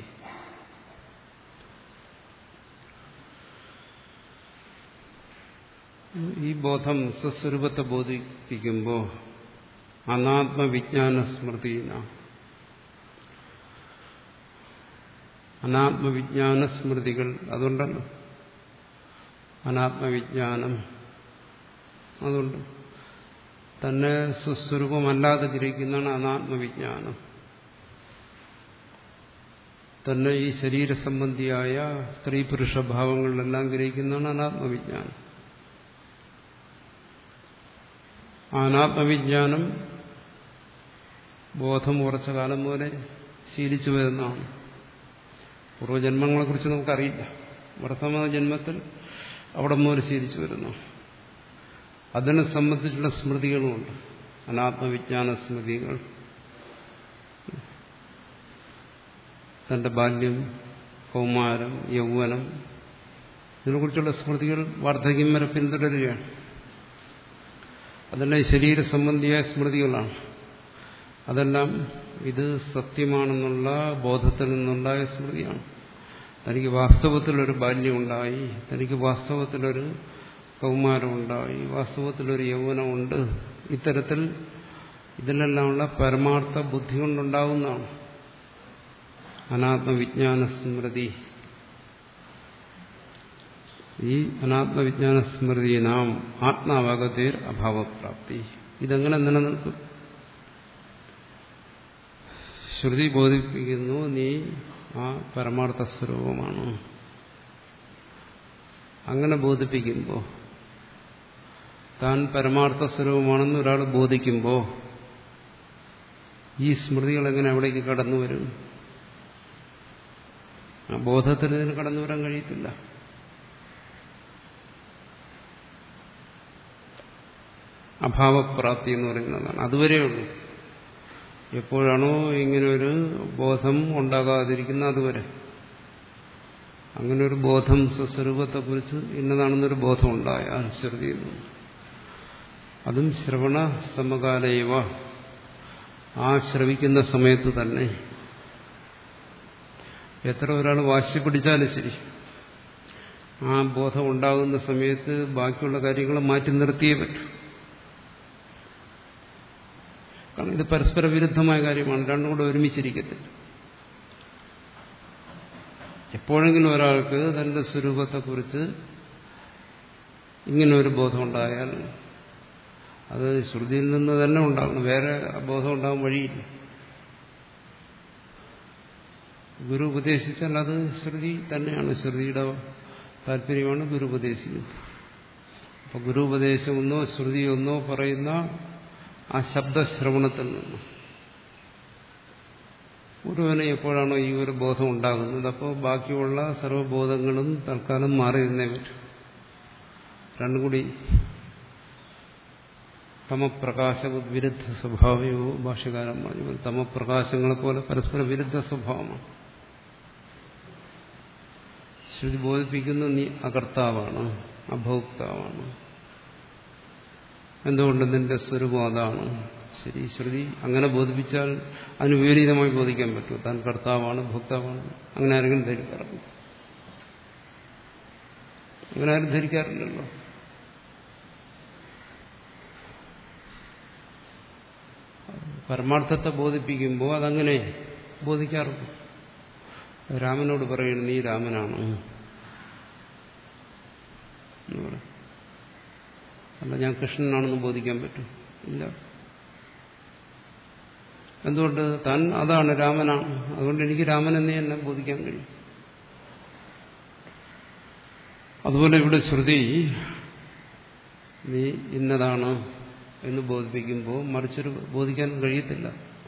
ഈ ബോധം സ്വസ്വരൂപത്തെ ബോധിപ്പിക്കുമ്പോൾ അനാത്മവിജ്ഞാന സ്മൃതീന, അനാത്മവിജ്ഞാന സ്മൃതികൾ, അതുകൊണ്ടല്ലോ അനാത്മവിജ്ഞാനം. അതുകൊണ്ട് തന്നെ സ്വസ്വരൂപമല്ലാതെ ഗ്രഹിക്കുന്നതാണ് അനാത്മവിജ്ഞാനം. തന്നെ ഈ ശരീരസംബന്ധിയായ സ്ത്രീ പുരുഷ ഭാവങ്ങളിലെല്ലാം ഗ്രഹിക്കുന്നതാണ് അനാത്മവിജ്ഞാനം. അനാത്മവിജ്ഞാനം ബോധം ഉറച്ച കാലം പോലെ ശീലിച്ചു വരുന്നതാണ്. പൂർവ്വജന്മങ്ങളെക്കുറിച്ച് നമുക്കറിയില്ല. വർത്തമാന ജന്മത്തിൽ അവിടെ മുതൽ ശീലിച്ചു വരുന്നു. അതിനെ സംബന്ധിച്ചുള്ള സ്മൃതികളുമുണ്ട്, അനാത്മവിജ്ഞാന സ്മൃതികൾ. തന്റെ ബാല്യം, കൗമാരം, യൗവനം, ഇതിനെക്കുറിച്ചുള്ള സ്മൃതികൾ വാർദ്ധക്യം വരെ പിന്തുടരുകയാണ്. അതെല്ലാം ശരീര സംബന്ധിയായ സ്മൃതികളാണ്. അതെല്ലാം ഇത് സത്യമാണെന്നുള്ള ബോധത്തിൽ നിന്നുണ്ടായ സ്മൃതിയാണ്. തനിക്ക് വാസ്തവത്തിലൊരു ബാല്യമുണ്ടായി, തനിക്ക് വാസ്തവത്തിലൊരു കൗമാരമുണ്ടായി, വാസ്തവത്തിലൊരു യൗവനമുണ്ട്. ഇത്തരത്തിൽ ഇതിലെല്ലാമുള്ള പരമാർത്ഥ ബുദ്ധി കൊണ്ടുണ്ടാകുന്നതാണ് അനാത്മവിജ്ഞാന സ്മൃതി. ഈ അനാത്മവിജ്ഞാന സ്മൃതി നാം ആത്മാവഗതിർ അഭാവപ്രാപ്തി. ഇതെങ്ങനെ നിലനിൽക്കും? ശ്രുതി ബോധിപ്പിക്കുന്നു, നീ ആ പരമാർത്ഥ സ്വരൂപമാണ്. അങ്ങനെ ബോധിപ്പിക്കുമ്പോൾ, താൻ പരമാർത്ഥ സ്വരൂപമാണെന്ന് ഒരാൾ ബോധിക്കുമ്പോൾ ഈ സ്മൃതികൾ എങ്ങനെ അവിടേക്ക് കടന്നു വരും? ആ ബോധത്തിന് ഇതിന് കടന്നു വരാൻ കഴിയത്തില്ല. അഭാവപ്രാപ്തി എന്ന് പറയുന്നതാണ്. അതുവരെയുള്ളൂ. എപ്പോഴാണോ ഇങ്ങനൊരു ബോധം ഉണ്ടാകാതിരിക്കുന്ന അതുവരെ. അങ്ങനെ ഒരു ബോധം സ്വസ്വരൂപത്തെക്കുറിച്ച് ഇന്നതാണെന്നൊരു ബോധം ഉണ്ടായാൽ ശ്രുതി അതും ശ്രവണ സമകാലയവ ആ ശ്രവിക്കുന്ന സമയത്ത് തന്നെ എത്ര ഒരാൾ വാശി പിടിച്ചാലും ശരി ആ ബോധം ഉണ്ടാകുന്ന സമയത്ത് ബാക്കിയുള്ള കാര്യങ്ങൾ മാറ്റി നിർത്തിയേ പറ്റൂ. കാരണം ഇത് പരസ്പര വിരുദ്ധമായ കാര്യമാണ്. രണ്ടും കൂടെ ഒരുമിച്ചിരിക്കത്തില്ല. എപ്പോഴെങ്കിലും ഒരാൾക്ക് തന്റെ സ്വരൂപത്തെക്കുറിച്ച് ഇങ്ങനെ ഒരു ബോധം ഉണ്ടായാൽ അത് ശ്രുതിയിൽ നിന്ന് തന്നെ ഉണ്ടാകണം. വേറെ ബോധം ഉണ്ടാകാൻ വഴിയില്ല. ഗുരു ഉപദേശിച്ചാൽ അത് ശ്രുതി തന്നെയാണ്. ശ്രുതിയുടെ താല്പര്യമാണ് ഗുരു ഉപദേശിക്കുന്നത്. അപ്പൊ ഗുരു ഉപദേശമെന്നോ ശ്രുതിയൊന്നോ പറയുന്ന ആ ശബ്ദശ്രവണത്തിൽ നിന്ന് ഗുരുവിന് എപ്പോഴാണോ ഈ ഒരു ബോധം ഉണ്ടാകുന്നത് അപ്പോൾ ബാക്കിയുള്ള സർവ്വബോധങ്ങളും തൽക്കാലം മാറി നിന്നേ പറ്റും. രണ്ടും കൂടി തമപ്രകാശവിരുദ്ധ സ്വഭാവയോ ഭാഷ്യകാരൻ പറഞ്ഞു. തമപ്രകാശങ്ങളെ പോലെ പരസ്പര വിരുദ്ധ സ്വഭാവമാണ്. ശ്രുതി ബോധിപ്പിക്കുന്ന നീ അകർത്താവാണ്, അഭോക്താവാണ്. എന്തുകൊണ്ട് നിന്റെ സ്വരൂപം അതാണ്. ശരി, ശ്രുതി അങ്ങനെ ബോധിപ്പിച്ചാൽ അതിന് വിപരീതമായി ബോധിക്കാൻ പറ്റും. താൻ കർത്താവാണ്, ഭോക്താവാണ്. അങ്ങനെ ആരെങ്കിലും ധരിക്കാറുണ്ട്? അങ്ങനെ ആരും ധരിക്കാറില്ലല്ലോ. പരമാർത്ഥത്തെ ബോധിപ്പിക്കുമ്പോൾ അതങ്ങനെ ബോധിക്കാറുണ്ട്. രാമനോട് പറയുന്നത് നീ രാമനാണ് എന്ന് പറയും. അല്ല ഞാൻ കൃഷ്ണനാണെന്ന് ബോധിക്കാൻ പറ്റും? ഇല്ല. എന്തുകൊണ്ട്? താൻ അതാണ്, രാമനാണ്. അതുകൊണ്ട് എനിക്ക് രാമനെന്നേ എന്നെ ബോധിക്കാൻ കഴിയും. അതുപോലെ ഇവിടെ ശ്രുതി നീ ഇന്നതാണ് എന്ന് ബോധിപ്പിക്കുമ്പോൾ മറിച്ചൊരു ബോധിക്കാൻ കഴിയത്തില്ല.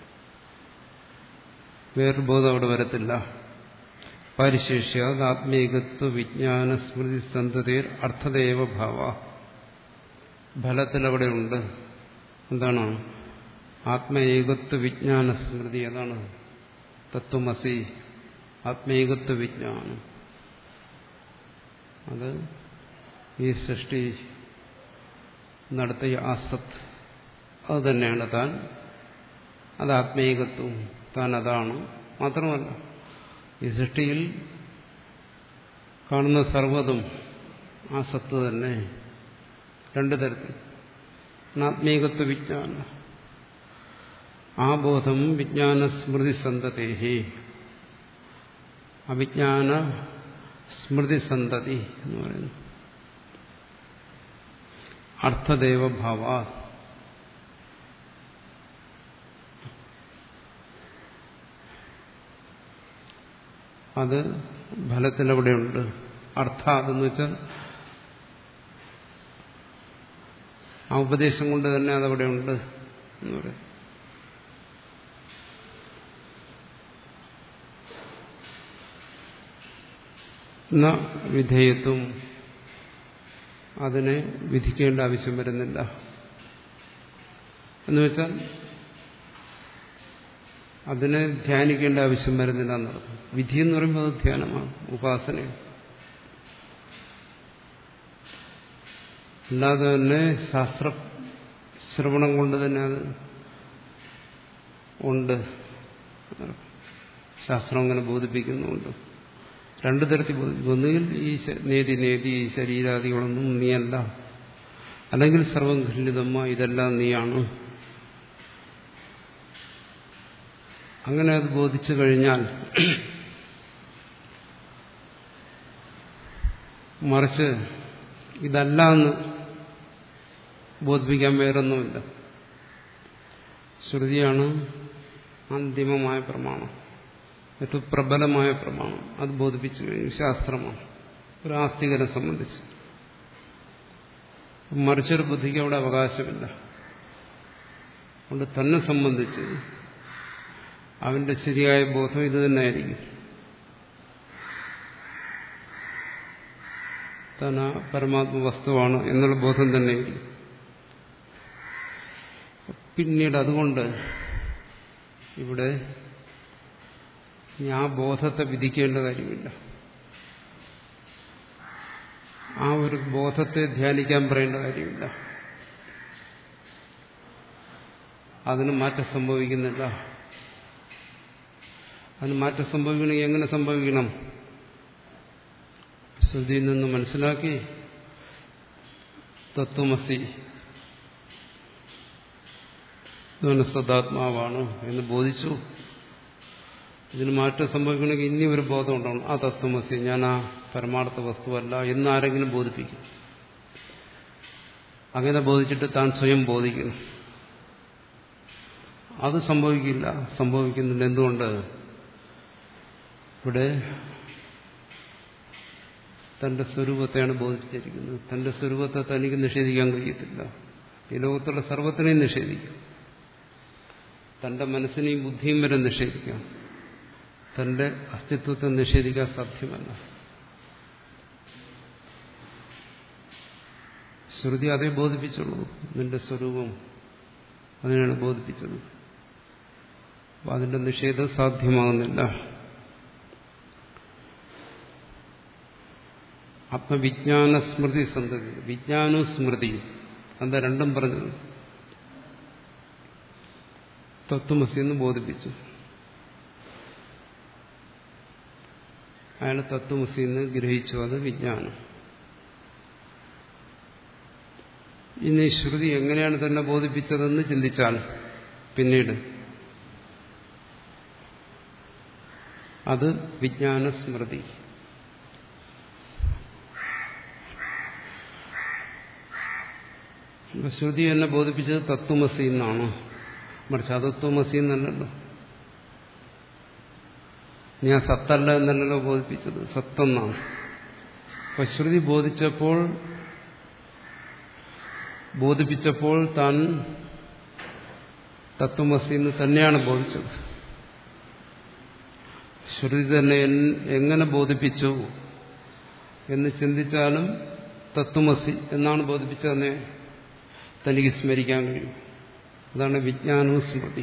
വേറൊരു ബോധം അവിടെ വരത്തില്ല. പരിശേഷ്യ ആത്മീകത്വ വിജ്ഞാന സ്മൃതി സന്തതിർ അർത്ഥദേവ ഭാവ. ഫലത്തിൽ അവിടെയുണ്ട്. എന്താണ്? ആത്മേകത്വ വിജ്ഞാന സ്മൃതി. അതാണ് തത്വമസി. ആത്മേകത്വ വിജ്ഞാനം അത് ഈ സൃഷ്ടി നടത്തിയ ആസത്ത് അത് തന്നെയാണ് താൻ. അത് ആത്മേകത്വം. താൻ അതാണ്. മാത്രമല്ല ഈ സൃഷ്ടിയിൽ കാണുന്ന സർവ്വതും ആ സത്ത് തന്നെ. രണ്ടു തരത്തിൽ. ആത്മീകത്വ വിജ്ഞാനം ആ ബോധം വിജ്ഞാന സ്മൃതി സന്തതേഹി. അവിജ്ഞാന സ്മൃതി സന്തതി എന്ന് പറയുന്നു. അർത്ഥദേവഭാവ. അത് ഫലത്തിലവിടെയുണ്ട്. അർത്ഥ അതെന്ന് വെച്ചാൽ ആ ഉപദേശം കൊണ്ട് തന്നെ അതവിടെയുണ്ട് എന്ന് പറയും. ന വിധേയത്വം. അതിനെ വിധിക്കേണ്ട ആവശ്യം വരുന്നില്ല. എന്നുവെച്ചാൽ അതിനെ ധ്യാനിക്കേണ്ട ആവശ്യം വരുന്നില്ല എന്നർത്ഥം. വിധി എന്ന് പറയുമ്പോൾ അത് ധ്യാനമാണ്, ഉപാസനയാണ്. അല്ലാതെ തന്നെ ശാസ്ത്ര ശ്രവണം കൊണ്ട് തന്നെ അത് ഉണ്ട്. ശാസ്ത്രം അങ്ങനെ ബോധിപ്പിക്കുന്നുണ്ട്. രണ്ടു തരത്തിൽ ബോധിപ്പിക്കും. ഒന്നുകിൽ ഈ നേതി നേതി ഈ ശരീരാദികളൊന്നും നീയല്ല, അല്ലെങ്കിൽ സർവം ഖണ്ഡിതമ്മ ഇതെല്ലാം നീയാണ്. അങ്ങനെ അത് ബോധിച്ചു കഴിഞ്ഞാൽ മറിച്ച് ഇതല്ല എന്ന് ബോധിപ്പിക്കാൻ വേറൊന്നുമില്ല. ശ്രുതിയാണ് അന്തിമമായ പ്രമാണം, ഏറ്റവും പ്രബലമായ പ്രമാണം. അത് ബോധിപ്പിച്ചു കഴിഞ്ഞു. ശാസ്ത്രമാണ് ഒരു ആസ്തികനെ സംബന്ധിച്ച്. മറിച്ചൊരു ബുദ്ധിക്ക് അവിടെ അവകാശമില്ല. അതുകൊണ്ട് തന്നെ സംബന്ധിച്ച് അവന്റെ ശരിയായ ബോധം ഇത് തന്നെയായിരിക്കും. താൻ ആ പരമാത്മ വസ്തുവാണ് എന്നുള്ള ബോധം തന്നെയായിരിക്കും. പിന്നീട് അതുകൊണ്ട് ഇവിടെ ആ ബോധത്തെ വിധിക്കേണ്ട കാര്യമില്ല. ആ ഒരു ബോധത്തെ ധ്യാനിക്കാൻ പറയേണ്ട കാര്യമില്ല. അതിന് മാറ്റം സംഭവിക്കുന്നില്ല. അതിന് മാറ്റം സംഭവിക്കണമെങ്കിൽ എങ്ങനെ സംഭവിക്കണം? ശ്രുതിയിൽ നിന്ന് മനസ്സിലാക്കി തത്വമസി സദാത്മാവാണ് എന്ന് ബോധിച്ചു. ഇതിന് മാറ്റം സംഭവിക്കണമെങ്കിൽ ഇനി ഒരു ബോധം ഉണ്ടാവണം. ആ തത്വമസി, ഞാൻ ആ പരമാർത്ഥ വസ്തുവല്ല എന്നാരെങ്കിലും ബോധിപ്പിക്കും. അങ്ങനെ ബോധിച്ചിട്ട് താൻ സ്വയം ബോധിക്കണം. അത് സംഭവിക്കില്ല. സംഭവിക്കുന്നില്ല. എന്തുകൊണ്ട്? ഇവിടെ തന്റെ സ്വരൂപത്തെയാണ് ബോധിച്ചിരിക്കുന്നത്. തന്റെ സ്വരൂപത്തെ തനിക്ക് നിഷേധിക്കാൻ കഴിയത്തില്ല. ഈ ലോകത്തുള്ള സർവ്വത്തിനെയും നിഷേധിക്കാം. തന്റെ മനസ്സിനെയും ബുദ്ധിയും വരെ നിഷേധിക്കാം. തന്റെ അസ്തിത്വത്തെ നിഷേധിക്കാൻ സാധ്യമല്ല. ശ്രുതി അതേ ബോധിപ്പിച്ചുള്ളൂ. നിന്റെ സ്വരൂപം അതിനാണ് ബോധിപ്പിച്ചത്. അപ്പം അതിന്റെ നിഷേധം സാധ്യമാകുന്നില്ല. ആത്മവിജ്ഞാന സ്മൃതി സന്തതി, വിജ്ഞാനവും സ്മൃതിയും എന്താ രണ്ടും പറഞ്ഞത്? തത്വമസി എന്ന് ബോധിപ്പിച്ചു. അയാൾ തത്വമസി എന്ന് ഗ്രഹിച്ചു. അത് വിജ്ഞാനം. ഇനി ശ്രുതി എങ്ങനെയാണ് തന്നെ ബോധിപ്പിച്ചതെന്ന് ചിന്തിച്ചാൽ പിന്നീട് അത് വിജ്ഞാന സ്മൃതി. ശ്രുതി എന്നെ ബോധിപ്പിച്ചത് തത്വമസി എന്നാണ്. മറിച്ച് അതത്വമസി എന്നല്ലല്ലോ. ഞാൻ സത്തല്ല എന്നല്ലല്ലോ ബോധിപ്പിച്ചത്, സത്തെന്നാണ്. അപ്പൊ ശ്രുതി ബോധിച്ചപ്പോൾ ബോധിപ്പിച്ചപ്പോൾ താൻ തത്വമസി എന്ന് തന്നെയാണ് ബോധിച്ചത്. ശ്രുതി തന്നെ എങ്ങനെ ബോധിപ്പിച്ചു എന്ന് ചിന്തിച്ചാലും തത്വമസി എന്നാണ് ബോധിപ്പിച്ചതെന്നെ തനിക്ക് സ്മരിക്കാൻ കഴിയും. അതാണ് വിജ്ഞാനവും സ്മൃതി.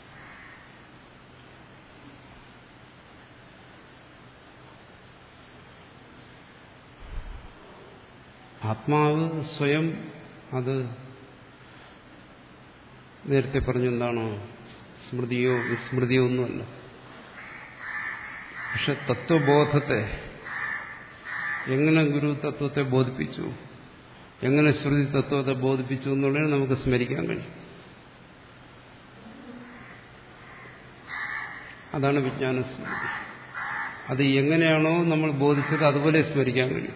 ആത്മാവ് സ്വയം അത് നേരത്തെ പറഞ്ഞെന്താണോ സ്മൃതിയോ വിസ്മൃതിയോ ഒന്നുമല്ല. പക്ഷെ തത്വബോധത്തെ എങ്ങനെ ഗുരു തത്വത്തെ ബോധിപ്പിച്ചു, എങ്ങനെ ശ്രുതി തത്വത്തെ ബോധിപ്പിച്ചു എന്നുള്ളത് നമുക്ക് സ്മരിക്കാൻ കഴിയും. അതാണ് വിജ്ഞാന സ്മൃതി. അത് എങ്ങനെയാണോ നമ്മൾ ബോധിച്ചത് അതുപോലെ സ്മരിക്കാൻ കഴിയും.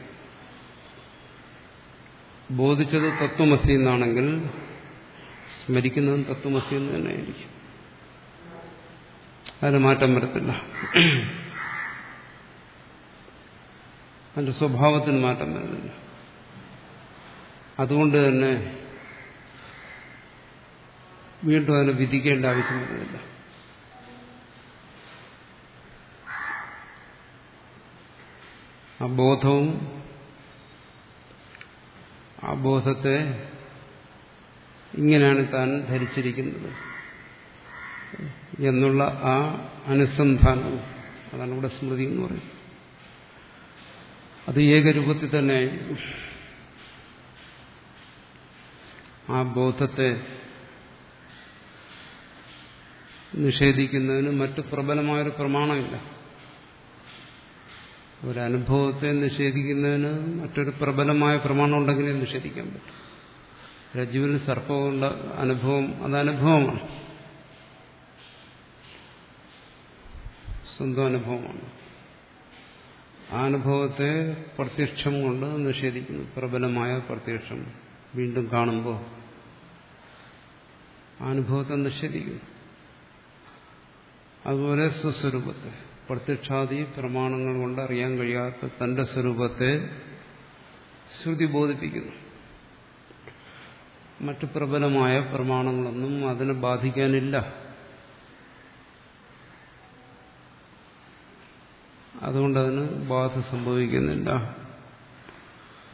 ബോധിച്ചത് തത്വമസി എന്നാണെങ്കിൽ സ്മരിക്കുന്നതും തത്വമസി എന്ന് തന്നെയായിരിക്കും. അതിന് മാറ്റം വരത്തില്ല. അതിന്റെ സ്വഭാവത്തിന് മാറ്റം വരുന്നില്ല. അതുകൊണ്ട് തന്നെ വീണ്ടും അതിനെ വിധിക്കേണ്ട ആവശ്യം വരുന്നില്ല. ആ ബോധവും ആ ബോധത്തെ ഇങ്ങനെയാണ് താൻ ധരിച്ചിരിക്കുന്നത് എന്നുള്ള ആ അനുസന്ധാനം, അതാണ് ഇവിടെ സ്മൃതി എന്ന് പറയുന്നത്. അത് ഏകരൂപത്തിൽ തന്നെ ആ ബോധത്തെ നിഷേധിക്കുന്നതിന് മറ്റു പ്രബലമായൊരു പ്രമാണമില്ല. ഒരനുഭവത്തെ നിഷേധിക്കുന്നതിന് മറ്റൊരു പ്രബലമായ പ്രമാണം ഉണ്ടെങ്കിലേ നിഷേധിക്കാൻ പറ്റും. രജ്ജുവിൽ സർപ്പമുള്ള അനുഭവം അത് അനുഭവമാണ്, സ്വന്തം അനുഭവമാണ്. ആ അനുഭവത്തെ പ്രത്യക്ഷം കൊണ്ട് നിഷേധിക്കുന്നു. പ്രബലമായ പ്രത്യക്ഷം വീണ്ടും കാണുമ്പോൾ ആ അനുഭവത്തെ നിഷേധിക്കുന്നു. അതുപോലെ സ്വസ്വരൂപത്തെ പ്രത്യക്ഷാദി പ്രമാണങ്ങൾ കൊണ്ട് അറിയാൻ കഴിയാത്ത തന്റെ സ്വരൂപത്തെ ശ്രുതി ബോധിപ്പിക്കുന്നു. മറ്റു പ്രബലമായ പ്രമാണങ്ങളൊന്നും അതിനെ ബാധിക്കാനില്ല. അതുകൊണ്ടതിന് ബാധ സംഭവിക്കുന്നില്ല.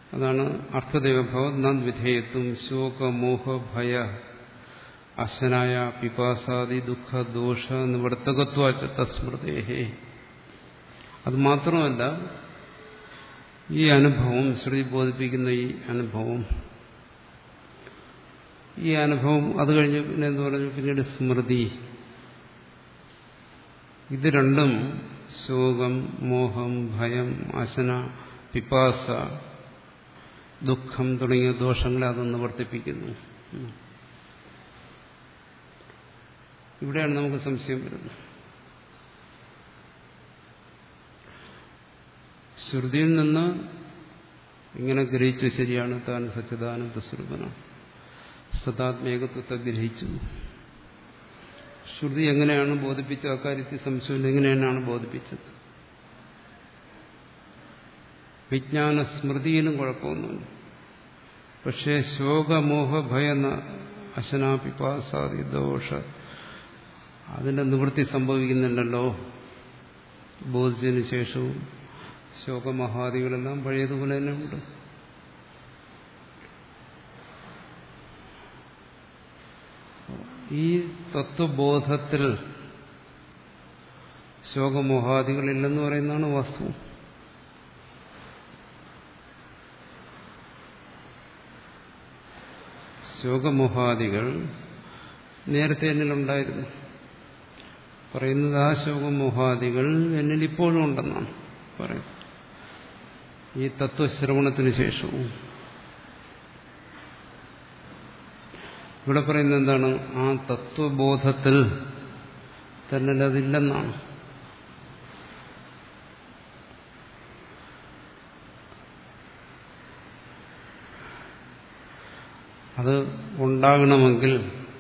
അതാണ് അർത്ഥദേവഭവം നന്ദ് വിധേയത്വം ശോകമോഹ ഭയ അശനായ പിപാസാദി ദുഃഖ ദോഷ നിവർത്തകത്വാച്ച തസ്മൃതേഹേ. അത് മാത്രമല്ല, ഈ അനുഭവം, ശ്രുതി ബോധിപ്പിക്കുന്ന ഈ അനുഭവം, ഈ അനുഭവം അത് കഴിഞ്ഞ് പിന്നെ എന്ത് പറഞ്ഞു, പിന്നീട് സ്മൃതി, ഇത് രണ്ടും ശോകം, മോഹം, ഭയം, അശന, പിപാസ, ദുഃഖം തുടങ്ങിയ ദോഷങ്ങളെ അതൊന്ന് വർദ്ധിപ്പിക്കുന്നു. ഇവിടെയാണ് നമുക്ക് സംശയം വരുന്നത്. ശ്രുതിയിൽ നിന്ന് ഇങ്ങനെ ഗ്രഹിച്ചു, ശരിയാണ്, താൻ സച്ചിദാനന്ദ സ്വരൂപനാണ്, സദാത്മേകത്വത്തെ ഗ്രഹിച്ചു. ശ്രുതി എങ്ങനെയാണ് ബോധിപ്പിച്ചത്? അക്കാര്യത്തിൽ സംശയമില്ല. എങ്ങനെയാണ് ബോധിപ്പിച്ചത്? വിജ്ഞാന സ്മൃതിയിലും കുഴപ്പമൊന്നുമില്ല. പക്ഷേ ശോകമോഹ ഭയ അശനാ പിപാസാദി ദോഷ അതിന്റെ നിവൃത്തി സംഭവിക്കുന്നില്ലല്ലോ. ബോധിച്ചതിന് ശേഷവും ശോകമഹാദികളെല്ലാം പഴയതുപോലെ തന്നെ ഉണ്ട്. ഈ തത്വബോധത്തിൽ ശോകമോഹാദികളില്ലെന്ന് പറയുന്നതാണ് വസ്തു. ശോകമോഹാദികൾ നേരത്തെ എന്നിലുണ്ടായിരുന്നു. പറയുന്നത് ആ ശോകമോഹാദികൾ എന്നിൽ ഇപ്പോഴും ഉണ്ടെന്നാണ് പറയുന്നത്. ഈ തത്വശ്രവണത്തിന് ശേഷവും ഇവിടെ പറയുന്നത് എന്താണ്? ആ തത്വബോധത്തിൽ തന്നെ അതില്ലെന്നാണ്. അത് ഉണ്ടാകണമെങ്കിൽ,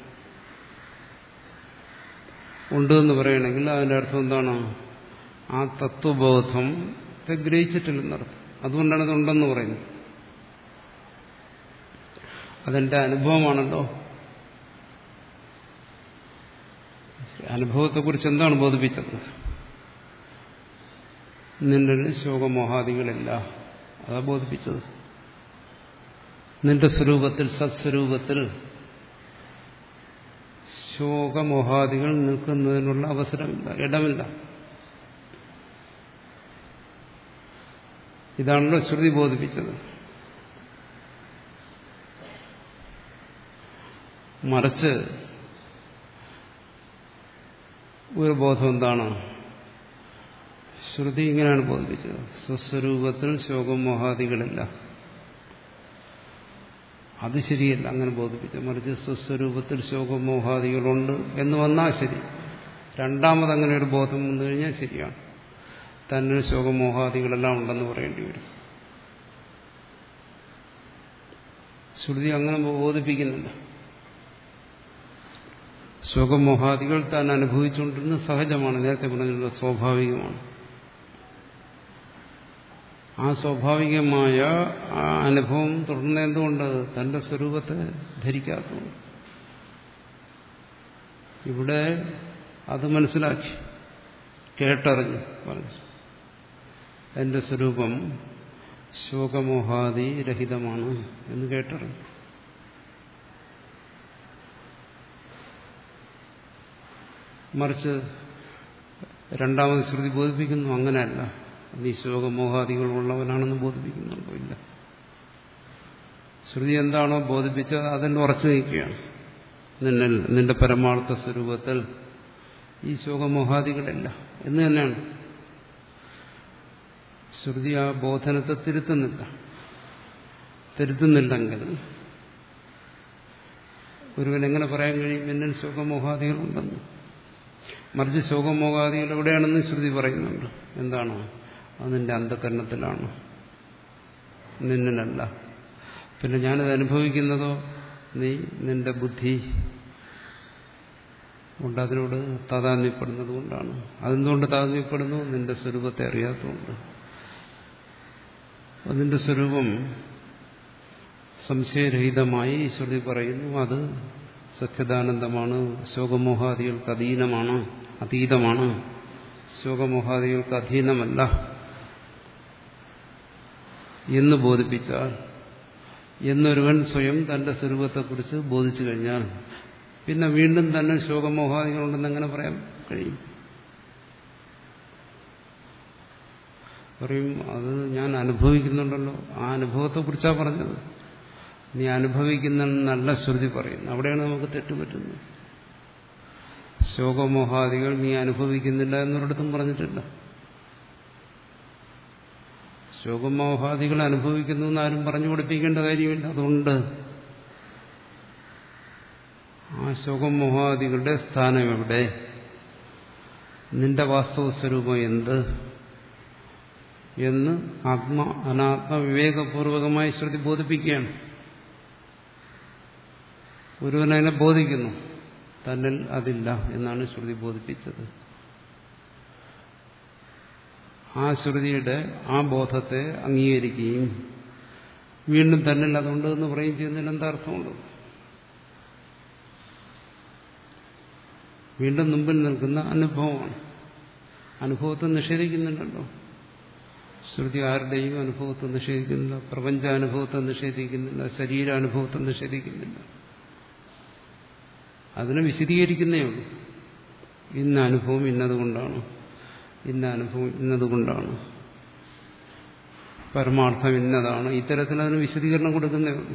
ഉണ്ട് എന്ന് പറയണമെങ്കിൽ അതിന്റെ അർത്ഥം എന്താണ്? ആ തത്വബോധത്തെ ഗ്രഹിച്ചിട്ടില്ലെന്നർത്ഥം. അതുകൊണ്ടാണ് ഇതുണ്ടെന്ന് പറയുന്നത്. അതെന്റെ അനുഭവമാണല്ലോ. അനുഭവത്തെക്കുറിച്ച് എന്താണ് ബോധിപ്പിച്ചത്? നിന്റെ ശോകമോഹാദികളില്ല, അതാ ബോധിപ്പിച്ചത്. നിന്റെ സ്വരൂപത്തിൽ, സത്സ്വരൂപത്തിൽ ശോകമോഹാദികൾ നിൽക്കുന്നതിനുള്ള അവസരമില്ല, ഇടമില്ല. ഇതാണല്ലോ ശ്രുതി ബോധിപ്പിച്ചത്. മറിച്ച് ഒരു ബോധം എന്താണ്? ശ്രുതി ഇങ്ങനെയാണ് ബോധിപ്പിച്ചത്: സ്വസ്വരൂപത്തിൽ ശോകമോഹാദികളില്ല. അത് ശരിയല്ല അങ്ങനെ ബോധിപ്പിച്ചത്. മറിച്ച് സ്വസ്വരൂപത്തിൽ ശോകമോഹാദികളുണ്ട് എന്ന് വന്നാൽ ശരി. രണ്ടാമത് അങ്ങനെ ഒരു ബോധം വന്നു കഴിഞ്ഞാൽ ശരിയാണ്, തന്നെ ശോകമോഹാദികളെല്ലാം ഉണ്ടെന്ന് പറയേണ്ടി വരും. ശ്രുതി അങ്ങനെ ബോധിപ്പിക്കുന്നില്ല. ശോകമോഹാദികൾ താൻ അനുഭവിച്ചുകൊണ്ടിരുന്നത് സഹജമാണ്, നേരത്തെ പറഞ്ഞിട്ടുള്ള സ്വാഭാവികമാണ്. ആ സ്വാഭാവികമായ ആ അനുഭവം തുടർന്ന് എന്തുകൊണ്ട്? തന്റെ സ്വരൂപത്തെ ധരിക്കാത്തതുകൊണ്ട്. ഇവിടെ അത് മനസ്സിലാക്കി, കേട്ടറിഞ്ഞു പറഞ്ഞു. എന്റെ സ്വരൂപം ശോകമോഹാദി രഹിതമാണ് എന്ന് കേട്ടറിഞ്ഞു. മറിച്ച് രണ്ടാമത് ശ്രുതി ബോധിപ്പിക്കുന്നു, അങ്ങനെയല്ല, നീ ശോകമോഹാദികൾ ഉള്ളവനാണെന്ന് ബോധിപ്പിക്കുന്നുണ്ടോ? ഇല്ല. ശ്രുതി എന്താണോ ബോധിപ്പിച്ചത് അതിൽ ഉറച്ചു നിൽക്കുകയാണ്. നിന്നിൽ, നിന്റെ പരമാർത്ഥ സ്വരൂപത്തിൽ ഈ ശോകമോഹാദികളില്ല എന്ന് തന്നെയാണ്. ശ്രുതി ആ ബോധനത്തെ തിരുത്തുന്നില്ല. തിരുത്തുന്നില്ലെങ്കിൽ ഒരുവൻ എങ്ങനെ പറയാൻ കഴിയും എന്നിൽ ശോകമോഹാദികളുണ്ടെന്ന്? മറിച്ച് ശോകമോഹാദികൾ എവിടെയാണെന്ന് ശ്രുതി പറയുന്നുണ്ട്. എന്താണ്? അത് നിന്റെ അന്ധകരണത്തിലാണ്, നിന്നിലല്ല. പിന്നെ ഞാനത് അനുഭവിക്കുന്നതോ നീ നിന്റെ ബുദ്ധി കൊണ്ട് അതിനോട് താതാത്മ്യപ്പെടുന്നത് കൊണ്ടാണ്. അതെന്തുകൊണ്ട് താതാത്മ്യപ്പെടുന്നു? നിന്റെ സ്വരൂപത്തെ അറിയാത്തതുകൊണ്ട്. അതിന്റെ സ്വരൂപം സംശയരഹിതമായി ശ്രുതി പറയുന്നു, അത് സച്ചിദാനന്ദമാണ്, ശോകമോഹാദികൾക്ക് അധീനമാണ്, അതീതമാണ്, ശോകമോഹാദികൾക്ക് അധീനമല്ല എന്ന് ബോധിപ്പിച്ചാൽ, എന്നൊരുവൻ സ്വയം തന്റെ സ്വരൂപത്തെക്കുറിച്ച് ബോധിച്ചു കഴിഞ്ഞാൽ പിന്നെ വീണ്ടും തന്നെ ശോകമോഹാദികളുണ്ടെന്ന് എങ്ങനെ പറയാൻ കഴിയും? പറയും അത് ഞാൻ അനുഭവിക്കുന്നുണ്ടല്ലോ, ആ അനുഭവത്തെക്കുറിച്ചാണ് പറഞ്ഞത്. നീ അനുഭവിക്കുന്ന നല്ല ശ്രുതി പറയുന്നു, അവിടെയാണ് നമുക്ക് തെറ്റുപറ്റുന്നത്. ശോകമോഹാദികൾ നീ അനുഭവിക്കുന്നില്ല എന്നൊരിടത്തും പറഞ്ഞിട്ടില്ല. ശോകമോഹാദികൾ അനുഭവിക്കുന്നു എന്ന് ആരും പറഞ്ഞു പഠിപ്പിക്കേണ്ട കാര്യമില്ല. അതുകൊണ്ട് ആ ശോകമോഹാദികളുടെ സ്ഥാനം എവിടെ, നിന്റെ വാസ്തവ സ്വരൂപം എന്ത് എന്ന് ആത്മ അനാത്മ വിവേകപൂർവകമായി ശ്രുതി ബോധിപ്പിക്കുകയാണ്. ഒരുവനതിനെ ബോധിക്കുന്നു, തന്നിൽ അതില്ല എന്നാണ് ശ്രുതി ബോധിപ്പിച്ചത്. ആ ശ്രുതിയുടെ ആ ബോധത്തെ അംഗീകരിക്കുകയും വീണ്ടും തന്നിൽ അതുണ്ട് എന്ന് പറയുകയും ചെയ്യുന്നതിന് എന്താ അർത്ഥമുണ്ട്? വീണ്ടും മുമ്പിൽ നിൽക്കുന്ന അനുഭവമാണ്. അനുഭവത്തെ നിഷേധിക്കുന്നുണ്ടല്ലോ. ശ്രുതി ആരുടെയും അനുഭവത്തെ നിഷേധിക്കുന്നില്ല, പ്രപഞ്ചാനുഭവത്തെ നിഷേധിക്കുന്നില്ല, ശരീരാനുഭവത്തെ നിഷേധിക്കുന്നില്ല. അതിനെ വിശദീകരിക്കുന്നേ ഉള്ളൂ. ഇന്ന അനുഭവം ഇന്നതുകൊണ്ടാണ്, ഇന്ന അനുഭവം ഇന്നതുകൊണ്ടാണ്, പരമാർത്ഥം ഇന്നതാണ്, ഇത്തരത്തിൽ അതിന് വിശദീകരണം കൊടുക്കുന്നേ ഉള്ളൂ.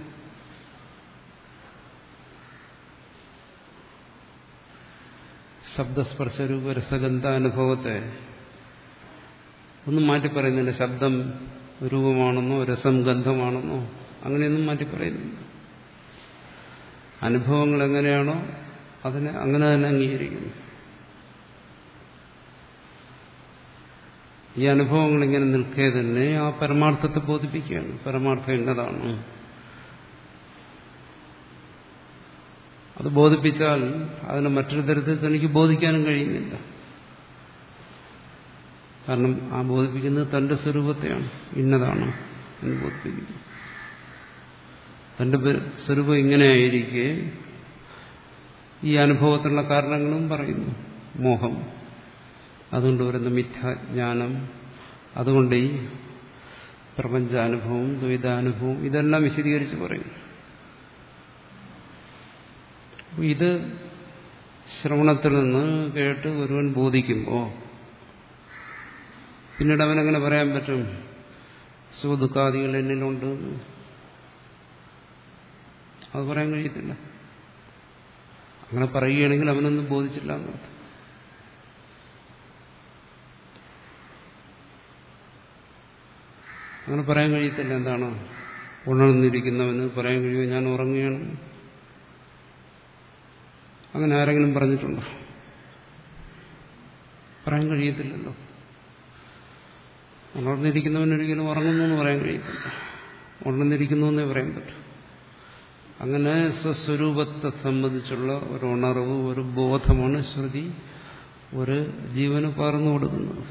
ശബ്ദസ്പർശരൂപ രസഗന്ധ അനുഭവത്തെ ഒന്നും മാറ്റി പറയുന്നില്ല. ശബ്ദം രൂപമാണെന്നോ രസം ഗന്ധമാണെന്നോ അങ്ങനെയൊന്നും മാറ്റി പറയുന്നില്ല. അനുഭവങ്ങൾ എങ്ങനെയാണോ അതിനെ അങ്ങനെ തന്നെ അംഗീകരിക്കുന്നു. ഈ അനുഭവങ്ങൾ ഇങ്ങനെ നിൽക്കേ തന്നെ ആ പരമാർത്ഥത്തെ ബോധിപ്പിക്കുകയാണ്. പരമാർത്ഥം എന്നതാണ്. അത് ബോധിപ്പിച്ചാൽ അതിനെ മറ്റൊരു തരത്തിൽ തനിക്ക് ബോധിക്കാനും കഴിയുന്നില്ല. കാരണം ആ ബോധിപ്പിക്കുന്നത് തന്റെ സ്വരൂപത്തെയാണ്, ഇന്നതാണ് എന്ന് ബോധിപ്പിക്കുന്നു. തന്റെ സ്വരൂപം ഇങ്ങനെയായിരിക്കെ ഈ അനുഭവത്തിനുള്ള കാരണങ്ങളും പറയുന്നു. മോഹം, അതുകൊണ്ട് വരുന്ന മിഥ്യാജ്ഞാനം, അതുകൊണ്ട് ഈ പ്രപഞ്ചാനുഭവം, ദ്വൈതാനുഭവം ഇതെല്ലാം വിശദീകരിച്ച് പറയും. ഇത് ശ്രവണത്തിൽ നിന്ന് കേട്ട് ഒരുവൻ ബോധിക്കുമ്പോൾ പിന്നീട് അവനെങ്ങനെ പറയാൻ പറ്റും സുഖദുഃഖാദികൾ എന്നിലുണ്ട്? അത് പറയാൻ കഴിയത്തില്ല. അങ്ങനെ പറയുകയാണെങ്കിൽ അവനൊന്നും ബോധിച്ചില്ല എന്നർത്ഥം. അങ്ങനെ പറയാൻ കഴിയത്തില്ല. എന്താണ് ഉണർന്നിരിക്കുന്നവന് പറയാൻ കഴിയുമോ ഞാൻ ഉറങ്ങുകയാണ്? അങ്ങനെ ആരെങ്കിലും പറഞ്ഞിട്ടുണ്ടോ? പറയാൻ കഴിയത്തില്ലല്ലോ. ഉണർന്നിരിക്കുന്നവനൊരിക്കലും ഉറങ്ങുന്നു എന്ന് പറയാൻ കഴിയത്തില്ല. ഉണർന്നിരിക്കുന്നു എന്നേ പറയാൻ പറ്റും. അങ്ങനെ സ്വസ്വരൂപത്തെ സംബന്ധിച്ചുള്ള ഒരു ഉണർവ്, ഒരു ബോധമാണ് ശ്രുതി ഒരു ജീവന് പകർന്നു കൊടുക്കുന്നത്.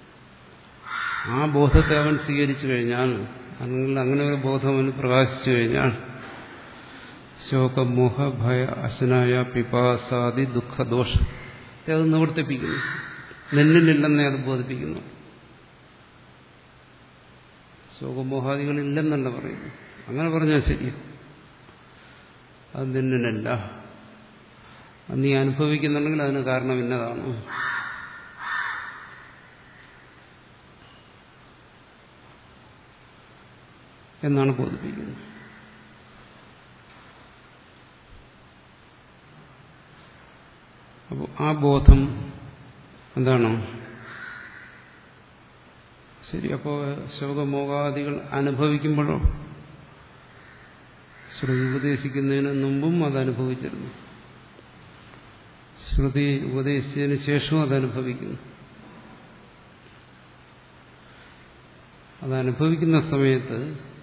ആ ബോധത്തെ അവൻ സ്വീകരിച്ചു കഴിഞ്ഞാൽ, അല്ലെങ്കിൽ അങ്ങനെ ഒരു ബോധം അവന് പ്രകാശിച്ചു കഴിഞ്ഞാൽ ശോകമോഹ ഭയ അശനായ പിപാസാദി ദുഃഖദോഷം അത് നിവർത്തിപ്പിക്കുന്നു. നിന്നിലില്ലെന്നേ അത് ബോധിപ്പിക്കുന്നു. ശോകമോഹാദികളില്ലെന്നല്ല പറയുന്നു. അങ്ങനെ പറഞ്ഞാൽ ശരി, അത് നിന്നിലല്ല. നീ അനുഭവിക്കുന്നുണ്ടെങ്കിൽ അതിന് കാരണം ഇന്നതാണ്. എന്നാണ് ബോധിപ്പിക്കുന്നത്. അപ്പോൾ ആ ബോധം എന്താണ്? ശരി, അപ്പോൾ ശോകമോഹാദികൾ അനുഭവിക്കുമ്പോഴോ? ശ്രുതി ഉപദേശിക്കുന്നതിന് മുമ്പും അത് അനുഭവിച്ചിരുന്നു. ശ്രുതി ഉപദേശിച്ചതിന് ശേഷവും അതനുഭവിക്കുന്നു. അതനുഭവിക്കുന്ന സമയത്ത്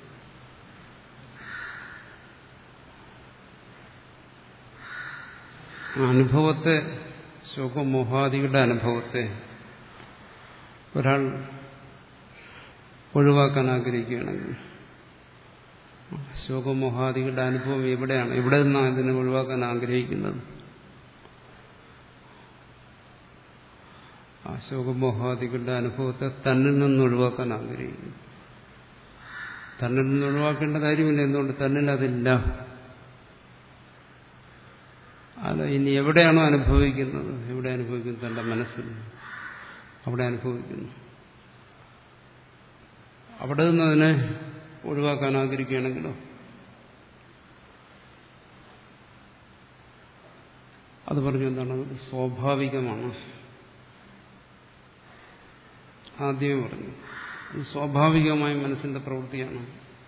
അനുഭവത്തെ, ശോകമോഹാദികളുടെ അനുഭവത്തെ ഒരാൾ ഒഴിവാക്കാൻ ആഗ്രഹിക്കുകയാണെങ്കിൽ, ശോകമോഹാദികളുടെ അനുഭവം എവിടെയാണ്, എവിടെ നിന്നാണ് ഇതിനെ ഒഴിവാക്കാൻ ആഗ്രഹിക്കുന്നത്? ആ ശോകമോഹാദികളുടെ അനുഭവത്തെ തന്നിൽ നിന്ന് ഒഴിവാക്കാൻ ആഗ്രഹിക്കുന്നു. തന്നിൽ നിന്ന് ഒഴിവാക്കേണ്ട കാര്യമില്ല. എന്തുകൊണ്ട്? തന്നിൽ അതില്ല. അത് ഇനി എവിടെയാണോ അനുഭവിക്കുന്നത്, എവിടെ അനുഭവിക്കുന്നു? തന്റെ മനസ്സിൽ. അവിടെ അനുഭവിക്കുന്നു. അവിടെ നിന്ന് അതിനെ ഒഴിവാക്കാൻ ആഗ്രഹിക്കുകയാണെങ്കിലോ അത് പറഞ്ഞു എന്താണ്? അത് സ്വാഭാവികമാണ്. ആദ്യമേ പറഞ്ഞു അത് സ്വാഭാവികമായ മനസ്സിന്റെ പ്രവൃത്തിയാണ്.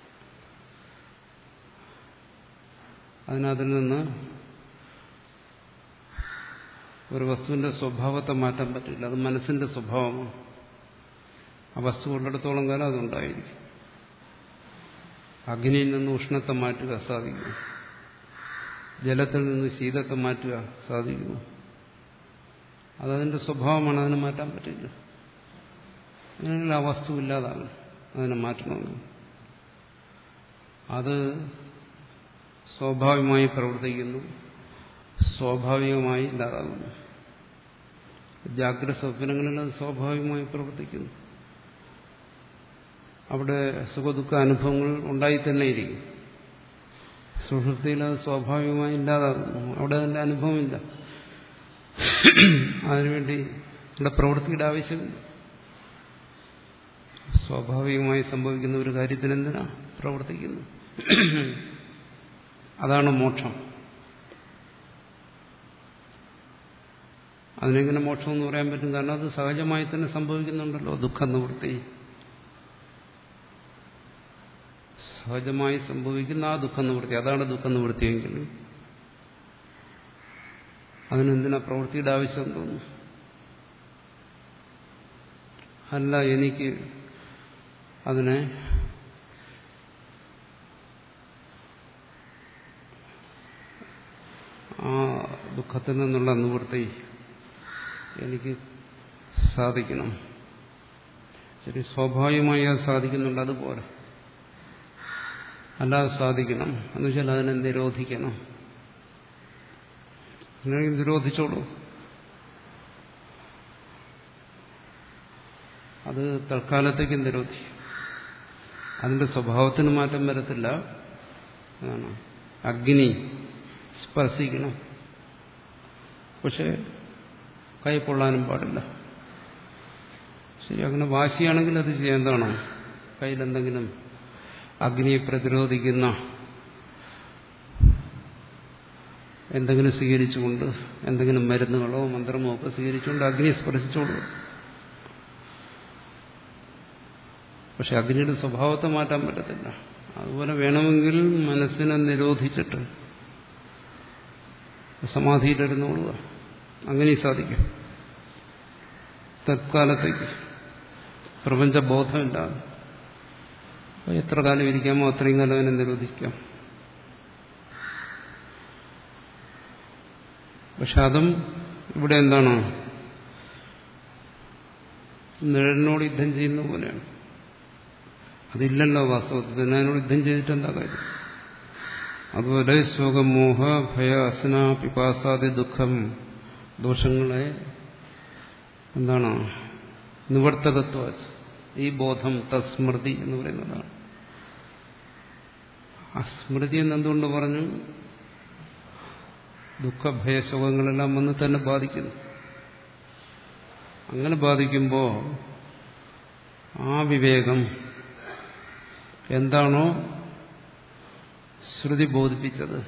അതിനതിൽ നിന്ന് ഒരു വസ്തുവിന്റെ സ്വഭാവത്തെ മാറ്റാൻ പറ്റില്ല. അത് മനസ്സിന്റെ സ്വഭാവമാണ്. ആ വസ്തു ഉള്ളിടത്തോളം കാലം അതുണ്ടായിരിക്കും. അഗ്നിയിൽ നിന്ന് ഉഷ്ണത്തെ മാറ്റുക സാധിക്കും. ജലത്തിൽ നിന്ന് ശീതത്തെ മാറ്റുക സാധിക്കുമോ? അതതിന്റെ സ്വഭാവമാണ്. അതിനെ മാറ്റാൻ പറ്റില്ല. അങ്ങനെയുള്ള ആ വസ്തു ഇല്ലാതാകും. അതിനെ മാറ്റണമെന്ന് അത് സ്വാഭാവികമായി പ്രവർത്തിക്കുന്നു, സ്വാഭാവികമായി ഇല്ലാതാകുന്നു. ജാഗ്രത സ്വപ്നങ്ങളിൽ അത് സ്വാഭാവികമായി പ്രവർത്തിക്കുന്നു. അവിടെ സുഖദുഃഖ അനുഭവങ്ങൾ ഉണ്ടായി തന്നെ ഇരിക്കും. സുഷുപ്തിയിൽ അത് സ്വാഭാവികമായി ഇല്ലാതാകുന്നു. അവിടെ അതിന്റെ അനുഭവമില്ല. അതിനുവേണ്ടി ഇവിടെ പ്രവൃത്തിയുടെ ആവശ്യമില്ല. സ്വാഭാവികമായി സംഭവിക്കുന്ന ഒരു കാര്യത്തിന് എന്തിനാ പ്രവർത്തിക്കുന്നു? അതാണ് മോക്ഷം. അതിനെങ്ങനെ മോക്ഷം എന്ന് പറയാൻ പറ്റും? കാരണം അത് സഹജമായി തന്നെ സംഭവിക്കുന്നുണ്ടല്ലോ. ദുഃഖ നിവൃത്തി സഹജമായി സംഭവിക്കുന്ന ആ ദുഃഖ നിവൃത്തി, അതാണ് ദുഃഖ നിവൃത്തിയെങ്കിൽ അതിനെന്തിനാ പ്രവൃത്തിയുടെ ആവശ്യം തോന്നുന്നു? അല്ല, എനിക്ക് അതിനെ ആ ദുഃഖത്തിൽ നിന്നുള്ള നിവൃത്തി എനിക്ക് സാധിക്കണം. ശരി, സ്വാഭാവികമായി അത് സാധിക്കുന്നുണ്ട്, അതുപോലെ അല്ലാതെ സാധിക്കണം എന്ന് വെച്ചാൽ അതിനെ നിരോധിക്കണം. അങ്ങനെയെങ്കിൽ നിരോധിച്ചോളൂ. അത് തൽക്കാലത്തേക്ക് നിരോധിക്കും. അതിന്റെ സ്വഭാവത്തിന് മാറ്റം വരത്തില്ല. അതാണ് അഗ്നി സ്പർശിക്കണം, പക്ഷെ കൈ പൊള്ളാനും പാടില്ല. ശരി, അങ്ങനെ വാശിയാണെങ്കിൽ അത് ചെയ്യാൻ എന്താണോ കയ്യിലെന്തെങ്കിലും അഗ്നിയെ പ്രതിരോധിക്കുന്ന എന്തെങ്കിലും സ്വീകരിച്ചുകൊണ്ട്, എന്തെങ്കിലും മരുന്നുകളോ മന്ത്രമോ ഒക്കെ സ്വീകരിച്ചുകൊണ്ട് അഗ്നിയെ സ്പർശിച്ചോളൂ. പക്ഷെ അഗ്നിയുടെ സ്വഭാവത്തെ മാറ്റാൻ പറ്റത്തില്ല. അതുപോലെ വേണമെങ്കിൽ മനസ്സിനെ നിരോധിച്ചിട്ട് സമാധിയിലിരുന്നോളുക. അങ്ങനെ സാധിക്കും. തത്കാലത്തേക്ക് പ്രപഞ്ചബോധമില്ലാതെ എത്ര കാലം ഇരിക്കാമോ അത്രയും കാലം അതിനെ നിരോധിക്കാം. പക്ഷെ അതും ഇവിടെ എന്താണ്? നിഴലിനോട് യുദ്ധം ചെയ്യുന്ന പോലെയാണ്. അതില്ലല്ലോ വാസ്തവത്തിൽ. അതിനോട് യുദ്ധം ചെയ്തിട്ട് എന്താ കാര്യം? അതുപോലെ ശോകമോഹ ഭയ അസന പിപാസാദി ദുഃഖം ദോഷങ്ങളെ എന്താണ്? നിവർത്തകത്വ ഈ ബോധം തസ്മൃതി എന്ന് പറയുന്നതാണ്. അസ്മൃതി എന്നെന്തുകൊണ്ട് പറഞ്ഞു? ദുഃഖഭയശോകങ്ങളെല്ലാം വന്ന് തന്നെ ബാധിക്കുന്നു. അങ്ങനെ ബാധിക്കുമ്പോൾ ആ വിവേകം എന്താണോ ശ്രുതി ബോധിപ്പിച്ചത്,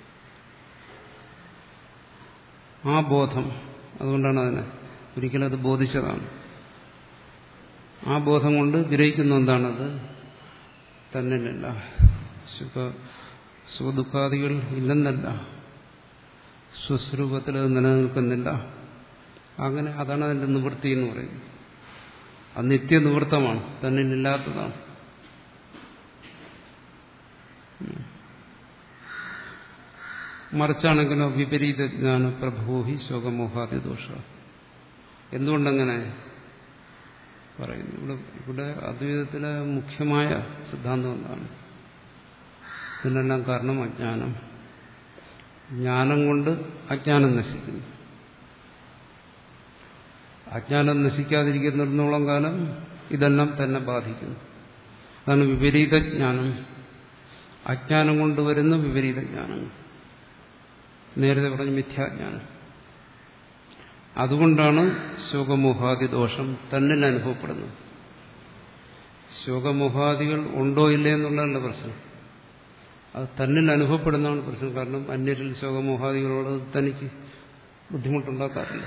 ആ ബോധം, അതുകൊണ്ടാണ് അതിനെ ഒരിക്കലും അത് ബോധിച്ചതാണ്. ആ ബോധം കൊണ്ട് ഗ്രഹിക്കുന്ന എന്താണത്? തന്നിലല്ല, സുഖ സുഖദുഃഖാദികൾ ഇല്ലെന്നല്ല, സ്വസ്വരൂപത്തിൽ അത് നിലനിൽക്കുന്നില്ല. അങ്ങനെ അതാണ് അതിന്റെ നിവൃത്തി എന്ന് പറയുന്നത്. അത് നിത്യനിവൃത്തമാണ്, തന്നിലില്ലാത്തതാണ്. മറിച്ചാണെങ്കിലോ വിപരീത ജ്ഞാന പ്രഭോഹി ശോകമോഹാദി ദോഷ. എന്തുകൊണ്ടങ്ങനെ പറയുന്നു? ഇവിടെ ഇവിടെ അദ്വൈതത്തിലെ മുഖ്യമായ സിദ്ധാന്തം എന്താണ്? ഇതിനെല്ലാം കാരണം അജ്ഞാനം. ജ്ഞാനം കൊണ്ട് അജ്ഞാനം നശിക്കുന്നു. അജ്ഞാനം നശിക്കാതിരിക്കുന്നിടത്തോളം കാലം ഇതെല്ലാം തന്നെ ബാധിക്കുന്നു. അതാണ് വിപരീത ജ്ഞാനം. അജ്ഞാനം കൊണ്ടുവരുന്ന വിപരീത ജ്ഞാനം, നേരത്തെ പറഞ്ഞ മിഥ്യാജ്ഞാനം. അതുകൊണ്ടാണ് ശോകമോഹാദി ദോഷം തന്നിൽ അനുഭവപ്പെടുന്നത്. ശോകമോഹാദികൾ ഉണ്ടോ ഇല്ലേ എന്നുള്ളതല്ല പ്രശ്നം, അത് തന്നിൽ അനുഭവപ്പെടുന്നതാണ് പ്രശ്നം. കാരണം അന്യരിൽ ശോകമോഹാദികളോട് തനിക്ക് ബുദ്ധിമുട്ടുണ്ടാക്കാറില്ല.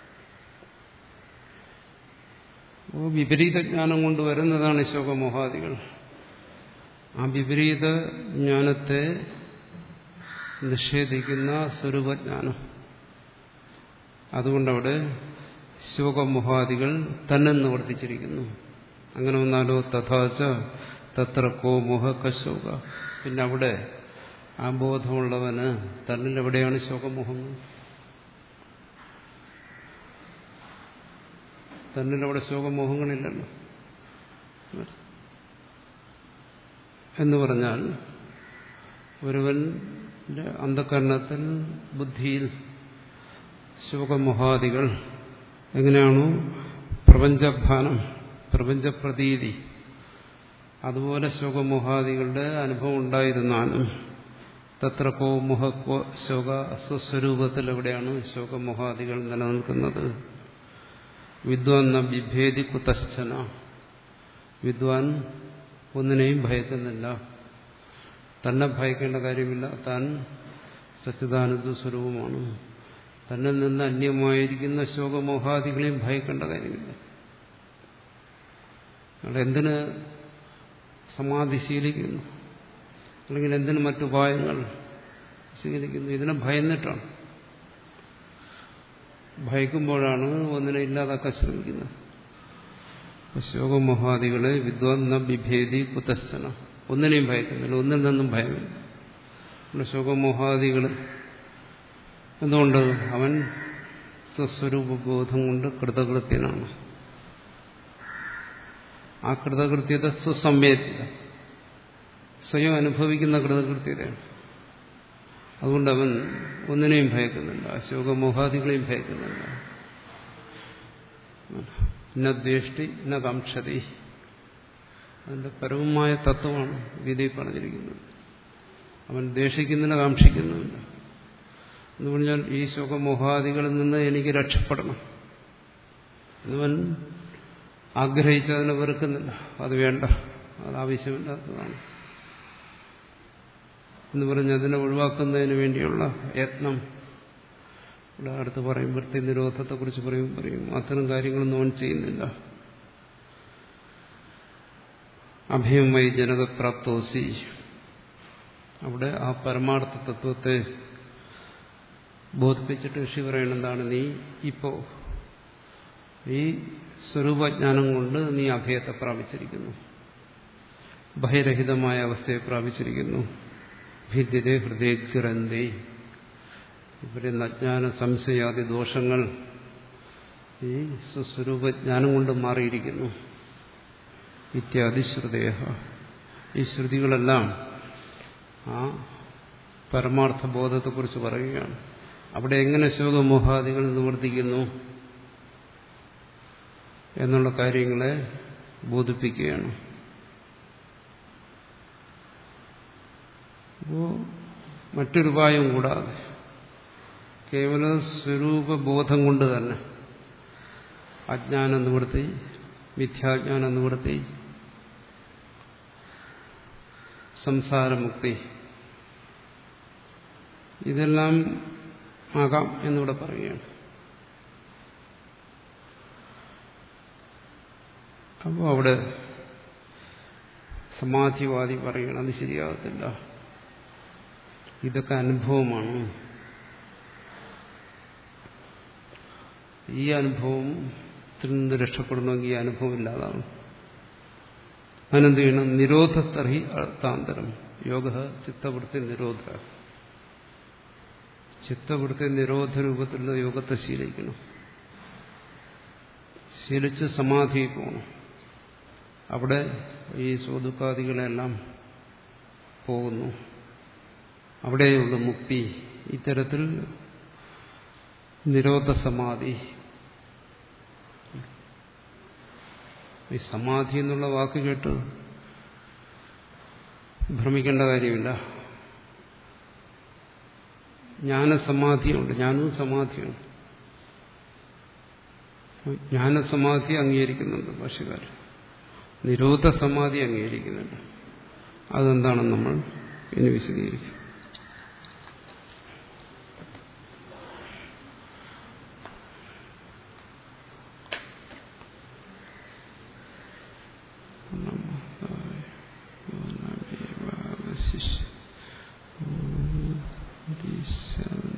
അപ്പോൾ വിപരീത ജ്ഞാനം കൊണ്ട് വരുന്നതാണ് ശോകമോഹാദികൾ. ആ വിപരീത ജ്ഞാനത്തെ നിഷേധിക്കുന്ന സ്വരൂപജ്ഞാനം. അതുകൊണ്ടവിടെ ശോകമോഹാദികൾ തന്നെ നിവർത്തിച്ചിരിക്കുന്നു. അങ്ങനെ വന്നാലോ തഥാച തത്ര കോ മോഹ കശോക. പിന്നെ അവിടെ ആ ബോധമുള്ളവന് തന്നിൽ എവിടെയാണ് ശോകമോഹങ്ങൾ? തന്നിലവിടെ ശോകമോഹങ്ങളില്ലല്ലോ. എന്ന് പറഞ്ഞാൽ ഒരുവന്റെ അന്ധകരണത്തിൽ ബുദ്ധിയിൽ ശോകമോഹാദികൾ എങ്ങനെയാണോ പ്രപഞ്ചഭാനം പ്രപഞ്ചപ്രതീതി അതുപോലെ ശോകമോഹാദികളുടെ അനുഭവം ഉണ്ടായിരുന്നാലും തത്ര കോ മോഹ കോ ശോക സ്വസ്വരൂപത്തിൽ എവിടെയാണ് ശോകമോഹാദികൾ നിലനിൽക്കുന്നത്? വിദ്വാൻ ന ബിഭേദി കുതശ്ചന. വിദ്വാൻ ഒന്നിനെയും ഭയക്കുന്നില്ല, തന്നെ ഭയക്കേണ്ട കാര്യമില്ല. താൻ സച്ചിദാനന്ദ സ്വരൂപമാണ്. തന്നിൽ നിന്ന് അന്യമായിരിക്കുന്ന ശോകമോഹാദികളെയും ഭയക്കേണ്ട കാര്യമില്ല. എന്തിന് സമാധി ശീലിക്കുന്നു, അല്ലെങ്കിൽ എന്തിന് മറ്റുപായങ്ങൾ ശീലിക്കുന്നു? ഇതിനെ ഭയന്നിട്ടാണ്. ഭയക്കുമ്പോഴാണ് ഒന്നിനെ ഇല്ലാതാക്കാൻ ശ്രമിക്കുന്നത്. ശോകമോഹാദികളെ വിദ്വാൻ ന ബിഭേദി കുതശ്ചന. ഒന്നിനെയും ഭയക്കുന്നില്ല, ഒന്നിൽ നിന്നും ഭയമില്ല. ശോകമോഹാദികൾ എന്തുകൊണ്ട്? അവൻ സ്വസ്വരൂപബോധം കൊണ്ട് കൃതകൃത്യനാണ്. ആ കൃതകൃത്യത സ്വസംവേദ്യത, സ്വയം അനുഭവിക്കുന്ന കൃതകൃത്യതയാണ്. അതുകൊണ്ട് അവൻ ഒന്നിനെയും ഭയക്കുന്നില്ല, ശോകമോഹാദികളെയും ഭയക്കുന്നില്ല. ന ദ്വേഷ്ടി ന കാംക്ഷതി. അതിന്റെ പരമമായ തത്വമാണ് ഗീതയിൽ പറഞ്ഞിരിക്കുന്നത്. അവൻ ദ്വേഷിക്കുന്നില്ല, കാംക്ഷിക്കുന്നുമില്ല. എന്ന് പറഞ്ഞാൽ ഈ ശോകമോഹാദികളിൽ നിന്ന് എനിക്ക് രക്ഷപ്പെടണം എന്നവൻ ആഗ്രഹിച്ചതിനെ വെറുക്കുന്നില്ല. അത് വേണ്ട, അത് ആവശ്യമില്ലാത്തതാണ് എന്ന് പറഞ്ഞ് അതിനെ ഒഴിവാക്കുന്നതിന് വേണ്ടിയുള്ള യത്നം. ഇവിടെ അടുത്ത് പറയും, വൃത്തി നിരോധത്തെക്കുറിച്ച് പറയും പറയും അത്തരം കാര്യങ്ങളൊന്നും അവൻ ചെയ്യുന്നില്ല. അഭയം വൈ ജനകപ്രാപ്തോസി. അവിടെ ആ പരമാർത്ഥ തത്വത്തെ ബോധിപ്പിച്ചിട്ട് ഋഷി പറയുന്നതാണ്, നീ ഇപ്പോ ഈ സ്വരൂപജ്ഞാനം കൊണ്ട് നീ അഭയത്തെ പ്രാപിച്ചിരിക്കുന്നു, ഭയരഹിതമായ അവസ്ഥയെ പ്രാപിച്ചിരിക്കുന്നു. ഭിദ്യതേ ഹൃദയഗ്രന്ഥി. ഇവരെ അജ്ഞാന സംശയാദി ദോഷങ്ങൾ ഈ സ്വസ്വരൂപജ്ഞാനം കൊണ്ട് മാറിയിരിക്കുന്നു. ഇത്യാദി ശ്രുതേഹ. ഈ ശ്രുതികളെല്ലാം ആ പരമാർത്ഥ ബോധത്തെക്കുറിച്ച് പറയുകയാണ്. അവിടെ എങ്ങനെ ശോകമോഹാദികൾ നിവർത്തിക്കുന്നു എന്നുള്ള കാര്യങ്ങളെ ബോധിപ്പിക്കുകയാണ്. അപ്പോൾ മറ്റൊരു ഉപായം കൂടാതെ കേവല സ്വരൂപബോധം കൊണ്ട് തന്നെ അജ്ഞാന നിവൃത്തി, മിഥ്യാജ്ഞാന നിവൃത്തി, സംസാരമുക്തി, ഇതെല്ലാം ആകാം എന്നിവിടെ പറയുകയാണ്. അപ്പോൾ അവിടെ സമാധിവാദി പറയണം അത് ശരിയാകത്തില്ല, ഇതൊക്കെ അനുഭവമാണ്. ഈ അനുഭവത്തിൽ നിന്ന് രക്ഷപ്പെടണമെങ്കിൽ ഈ അനുഭവം ഇല്ലാതാണ്. അതിനെന്ത് ചെയ്യണം? നിരോധസ്തർഹി അർത്ഥാന്തരം. യോഗ ചിത്തവൃത്തി നിരോധ. ചിത്തവൃത്തി നിരോധ രൂപത്തിലുള്ള യോഗത്തെ ശീലിക്കണം. ശീലിച്ച് സമാധി പോകണം. അവിടെ ഈ സ്വദുഃഖാദികളെല്ലാം പോകുന്നു. അവിടെയുള്ള മുക്തി. ഇത്തരത്തിൽ നിരോധ സമാധി. ഈ സമാധി എന്നുള്ള വാക്ക് കേട്ട് ഭ്രമിക്കേണ്ട കാര്യമില്ല. ജ്ഞാനസമാധിയുണ്ട്, ജ്ഞാനവും സമാധിയുണ്ട്. ജ്ഞാനസമാധി അംഗീകരിക്കുന്നുണ്ട് ഭാഷ്യക്കാരൻ, നിരോധ സമാധി അംഗീകരിക്കുന്നുണ്ട്. അതെന്താണെന്ന് നമ്മൾ ഇനി വിശദീകരിക്കും. ശിഷ്യ